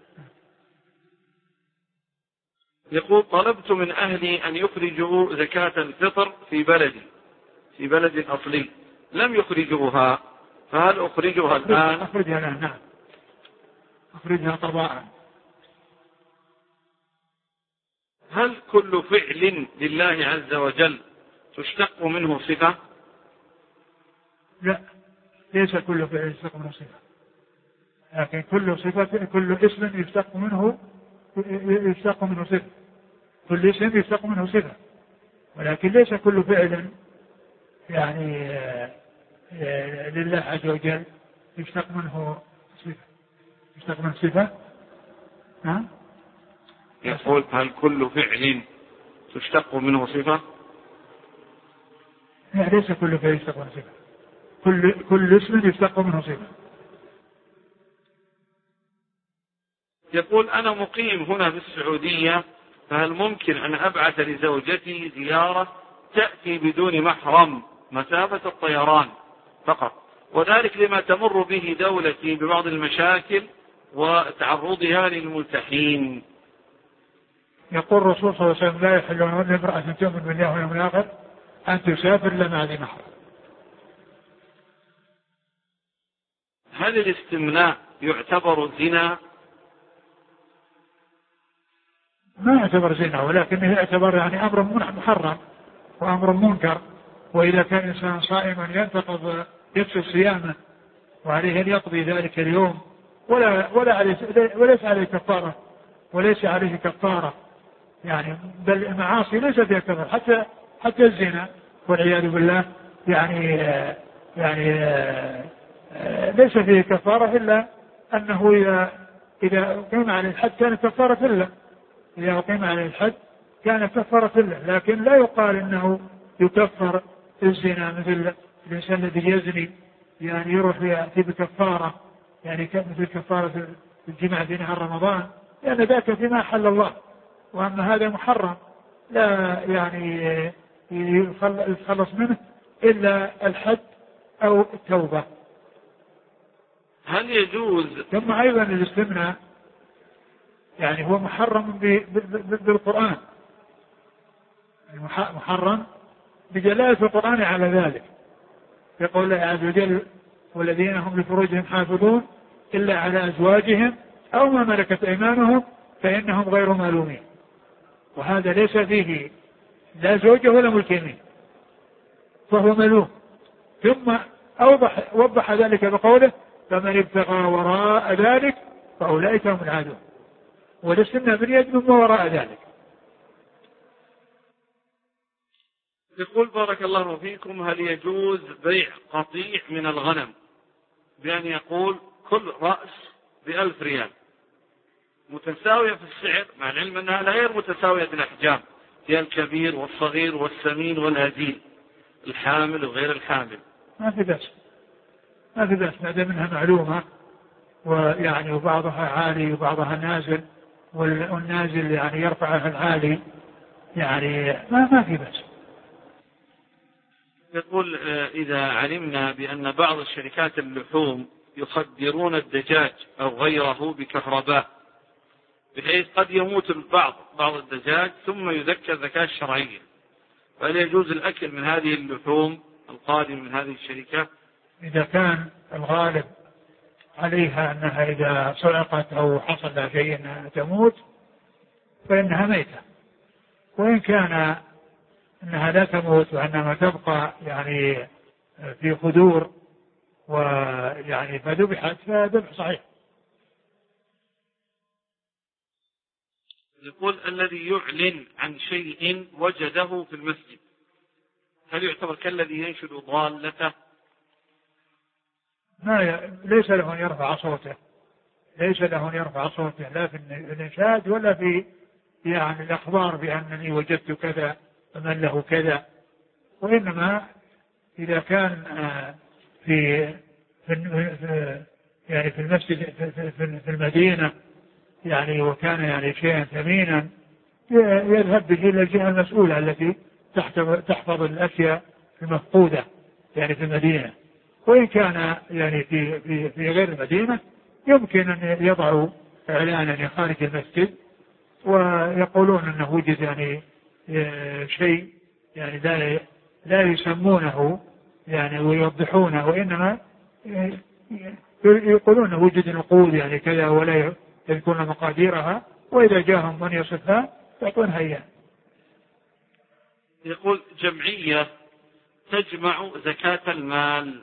يقول طلبت من أهلي أن يخرجوا زكاة الفطر في بلدي في بلد أصلي لم يخرجوها، فهل أخرجها الآن؟ أخرجها الآن. نعم أخرجها طبعا. هل كل فعل لله عز وجل تشتق منه صفة؟ لا ليس كل فعل يشتق منه صفة، لكن كل صفة كل اسم يشتق منه يشتق منه صفة، كل اسم يشتق منه صفة، ولكن ليس كل فعل يعني لله عز وجل يشتق منه صفة يشتق منه صفة. ها؟ يقول هل كل فعل تشتق منه صفة؟ لا ليس كل فعل يشتق منه صفة، كل كل اسم يشتق منه صفة. يقول أنا مقيم هنا في السعودية فهل ممكن أن أبعث لزوجتي زيارة تأتي بدون محرم مسافة الطيران فقط، وذلك لما تمر به دولتي ببعض المشاكل وتعرضها للملتحين؟ يقول الرسول صلى الله عليه وسلم لا يحل لامرأة تؤمن بالله واليوم الآخر أن تسافر لما ذي محرم. هل الاستمناء يعتبر زنا؟ ما يعتبر زنا، ولكنه يعتبر يعني أمر محرم وأمر منكر. وإذا كان إنسان صائما ينتقض يفسد صيامه وعليه أن يقضي ذلك اليوم ولا ولا عليه وليس عليه كفارة وليس عليه كفارة يعني، بل المعاصي ليس فيها كفارة، حتى حتى الزنا والعياذ بالله يعني يعني ليس فيه كفارة إلا أنه إذا إذا أقيم عليه الحد كان كفارة له، إذا أقيم عليه الحد كان كفارة له، لكن لا يقال إنه يكفر الزنا مثل الإنسان الذي يزني يعني يروح يأتي بكفارة يعني مثل كفارة الجماع في نهار رمضان، لأن ذاك فيما حل الله، وأما هذا محرم لا يعني يتخلص منه إلا الحد أو التوبة. هل يجوز؟ ثم أيضا الاستمناء يعني هو محرم بالقرآن، محرم بجلالة القرآن على ذلك، يقول الله عز وجل والذين هم لفروجهم حافظون إلا على أزواجهم أو ما ملكت أيمانهم فإنهم غير ملومين، وهذا ليس فيه لا زوجة ولا ملك يمين فهو ملوم. ثم أوضح وضح ذلك بقوله فمن ابتغى وراء ذلك فأولئك هم العادون، والاستمناء باليد مما وراء ذلك. يقول بارك الله فيكم هل يجوز بيع قطيع من الغنم بأن يقول كل رأس بألف ريال متساوية في السعر مع العلم أنها غير متساوية بالأحجام، هي الكبير والصغير والسمين والهزيل الحامل وغير الحامل؟ ما في بأس، ما في بأس ما دام منها معلومة، ويعني وبعضها عالي وبعضها نازل، والنازل يعني يرفعها العالي يعني ما ما في بأس. يقول إذا علمنا بأن بعض الشركات اللحوم يخدرون الدجاج أو غيره بكهرباء بحيث قد يموت البعض بعض الدجاج ثم يذكى الذكاة الشرعية، فهل يجوز الأكل من هذه اللحوم القادمة من هذه الشركات؟ إذا كان الغالب عليها أنها إذا صعقت أو حصل لها شيء أنها تموت فإنها ميتة، وإن كان أنها لا تموت وأنها تبقى يعني في خدور ويعني فذبحت فذبح صحيح. يقول الذي يعلن عن شيء وجده في المسجد هل يعتبر كالذي ينشد ضالته؟ ما ي... ليس له أن يرفع صوته، ليس له أن يرفع صوته لا في الإنشاد ولا في يعني الأخبار بأنني وجدت كذا فمن له كذا، وإنما إذا كان في في يعني في المسجد في المدينة يعني وكان يعني شيئا ثمينا يذهب به إلى الجهة المسؤولة التي تحفظ الأشياء المفقودة يعني في المدينة، وإن كان يعني في في في غير المدينة يمكن أن يضعوا إعلانا خارج المسجد ويقولون أنه وجد يعني شيء يعني لا لا يسمونه يعني ويوضحونه، وإنما يقولون وجد نقود يعني كذا ولا يذكرون مقاديرها، وإذا جاءهم من يصفها يعطونها إياه. يقول جمعية تجمع زكاة المال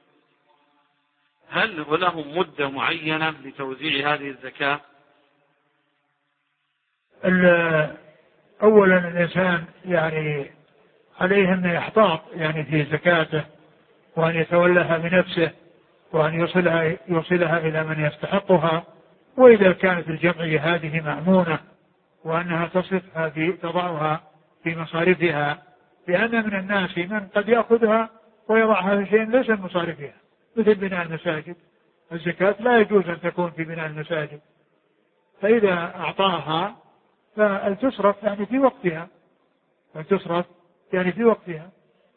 هل لهم مدة معينة لتوزيع هذه الزكاة؟ أولا الإنسان يعني عليه أن يحتاط يعني في زكاته وأن يتولاها بنفسه وأن يوصلها, يوصلها إلى من يستحقها، وإذا كانت الجمعية هذه مأمونة وأنها تصرفها في تضعها في مصارفها، لأن من الناس من قد يأخذها ويضعها في شيء ليس من مصارفها مثل بناء المساجد، الزكاة لا يجوز أن تكون في بناء المساجد، فإذا أعطاها فالتصرف يعني في وقتها، فالتصرف يعني في وقتها.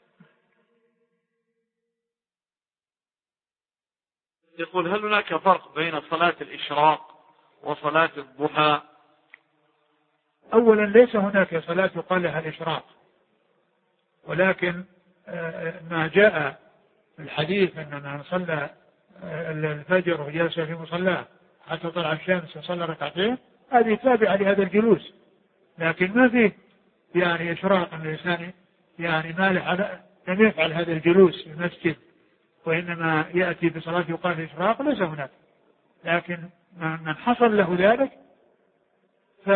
يقول هل هناك فرق بين صلاة الإشراق وصلاة الضحى؟ أولا ليس هناك صلاة يقال لها الإشراق، ولكن ما جاء في الحديث أن من صلى الفجر وجلس في مصلاه حتى طلع الشمس وصلى ركعتين هذه تابعة لهذا الجلوس، لكن ما فيه يعني إشراق أن الإنسان يعني ما لم يفعل هذا الجلوس في المسجد وإنما يأتي بصلاة يقال إشراق، ليس هناك. لكن من حصل له ذلك ف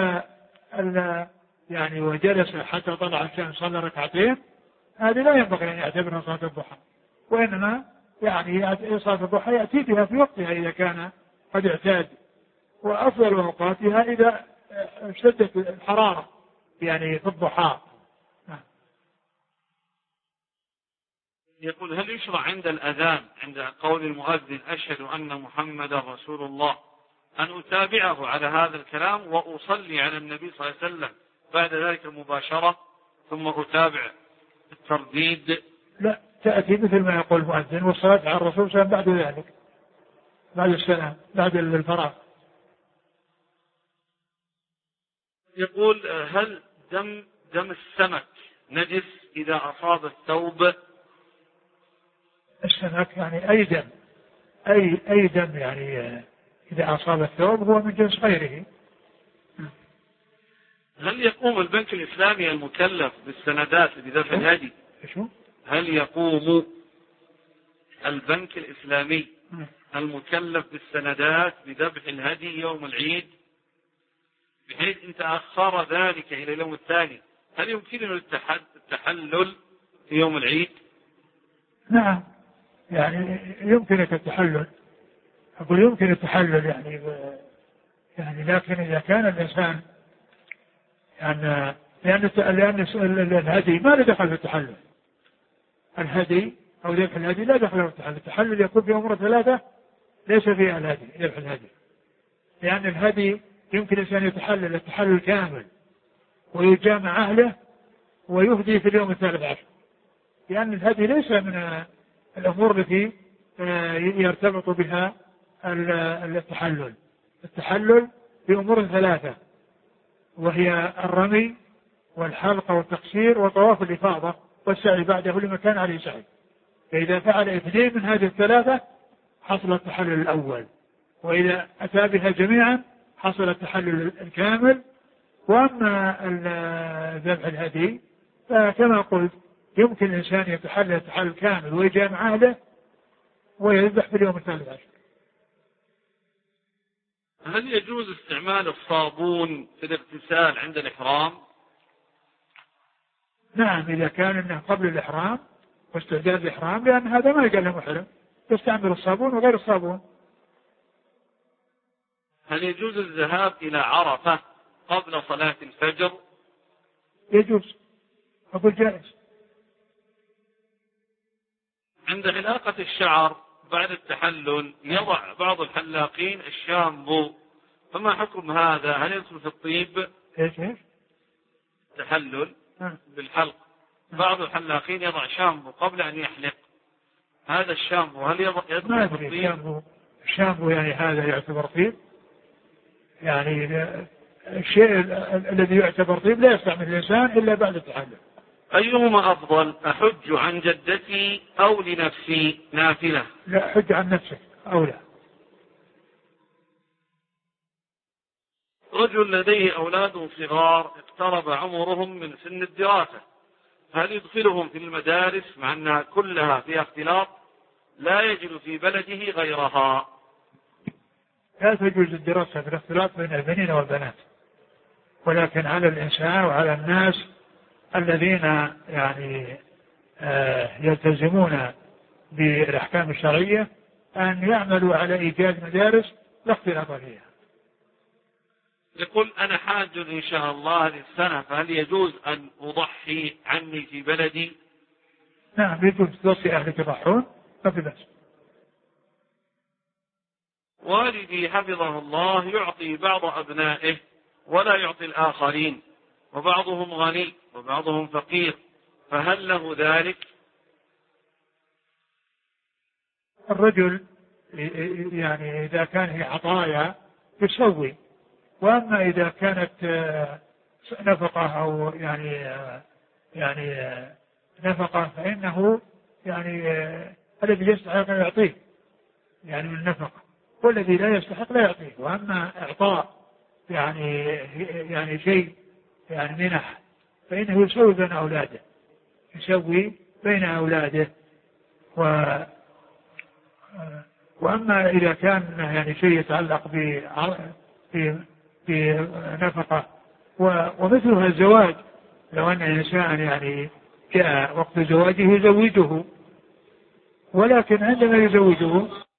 يعني وجلس حتى طلع الشمس صلى ركعتين هذه لا ينبغي أن يعتبرها صلاة الضحى، وإنما يعني صلاة الضحى يأتي بها في وقتها إذا كان قد اعتاد، وأفضل أوقاتها إذا اشتدت الحرارة يعني في الضحى. يقول هل يشرع عند الأذان عند قول المؤذن أشهد أن محمد رسول الله أن أتابعه على هذا الكلام وأصلي على النبي صلى الله عليه وسلم بعد ذلك مباشرة ثم أتابع الترديد؟ لا، تأتي مثل ما يقول المؤذن والصلاة على الرسول صلى الله عليه وسلم بعد ذلك، بعد السلام، بعد الفراغ. يقول هل دم دم السمك نجس إذا أصاب الثوب؟ السمك يعني أي دم، أي أي دم يعني إذا أصاب الثوب هو من جنس غيره. هل يقوم البنك الإسلامي المكلف بالسندات بدفع الهدي؟ شو؟ هل يقوم البنك الإسلامي المكلف بالسندات بذبح الهدي يوم العيد بحيث إن تأخر ذلك إلى اليوم الثاني هل يمكنه التحلل في يوم العيد؟ نعم، يعني يمكنك التحلل، أقول يمكن التحلل يعني ب... يعني لكن إذا كان الإنسان يعني لأن لأن الهدي ما له دخل في التحلل، الهدي أو ذبح الهدي لا دخل في التحلل، التحلل يكون في أمور ثلاثة ليس فيها الهدي ذبح الهدي، لأن الهدي يمكن الإنسان يتحلل التحلل كامل ويجامع أهله ويهدي في اليوم الثالث عشر، لأن الهدي ليس من الأمور التي يرتبط بها التحلل. التحلل بأمور ثلاثة وهي الرمي والحلق والتقصير وطواف الإفاضة والسعي بعده لمكان عليه سعي، فإذا فعل اثنين من هذه الثلاثة حصل التحلل الأول، وإذا أتى بها جميعا حصل التحلل الكامل. وأما ذبح الهدي فكما قلت يمكن الإنسان يتحلل التحلل كامل ويجامع أهله ويذبح في اليوم الثالث عشر. هل يجوز استعمال الصابون في الاغتسال عند الإحرام؟ نعم، إذا كان إنه قبل الإحرام واستعداد الإحرام، لأن هذا ما يقال له محرم، يستعمل الصابون وغير الصابون. هل يجوز الذهاب إلى عرفة قبل صلاة الفجر؟ يجوز، أقول جائز. عند حلاقة الشعر بعد التحلل يضع بعض الحلاقين الشامبو، فما حكم هذا؟ هل يدخل في الطيب؟ ايش ايش؟ تحلل بالحلق، بعض الحلاقين يضع شامبو قبل أن يحلق، هذا الشامبو هل يدخل في الطيب؟ الشامبو الشامبو يعني هذا يعتبر طيب؟ يعني الشيء الذي يعتبر طيب لا يستعمل الإنسان إلا بعد التحلل. أيهما أفضل، أحج عن جدتي أو لنفسي نافلة؟ لا، حج عن نفسك أولى. رجل لديه أولاد صغار اقترب عمرهم من سن الدراسة، هل يدخلهم في المدارس مع أنها كلها فيها اختلاط لا يجد في بلده غيرها؟ لا تجوز الدراسة في الاختلاط بين البنين والبنات، ولكن على الإنسان وعلى الناس الذين يعني يلتزمون بالأحكام الشرعية أن يعملوا على إيجاد مدارس لا اختلاط فيها. يقول أنا حاج إن شاء الله هذه السنة، فهل يجوز أن أضحي عني في بلدي؟ نعم يجوز، توصي أهلك يضحون ما في بأس. والدي حفظه الله يعطي بعض أبنائه ولا يعطي الآخرين، وبعضهم غني وبعضهم فقير، فهل له ذلك؟ الرجل يعني إذا كان هي عطايا يسوي، وأما إذا كانت نفقة أو يعني يعني نفقة فإنه يعني الذي يستحق يعطيه يعني من النفقة، والذي لا يستحق لا يعطيه. وأما إعطاء يعني يعني شيء يعني منح فإنه يسوي بين أولاده، يسوي بين أولاده. و وأما إذا كان يعني شيء يتعلق بنفقة ومثلها الزواج، لو أن الإنسان يعني جاء وقت زواجه يزوجه، ولكن عندما يزوجه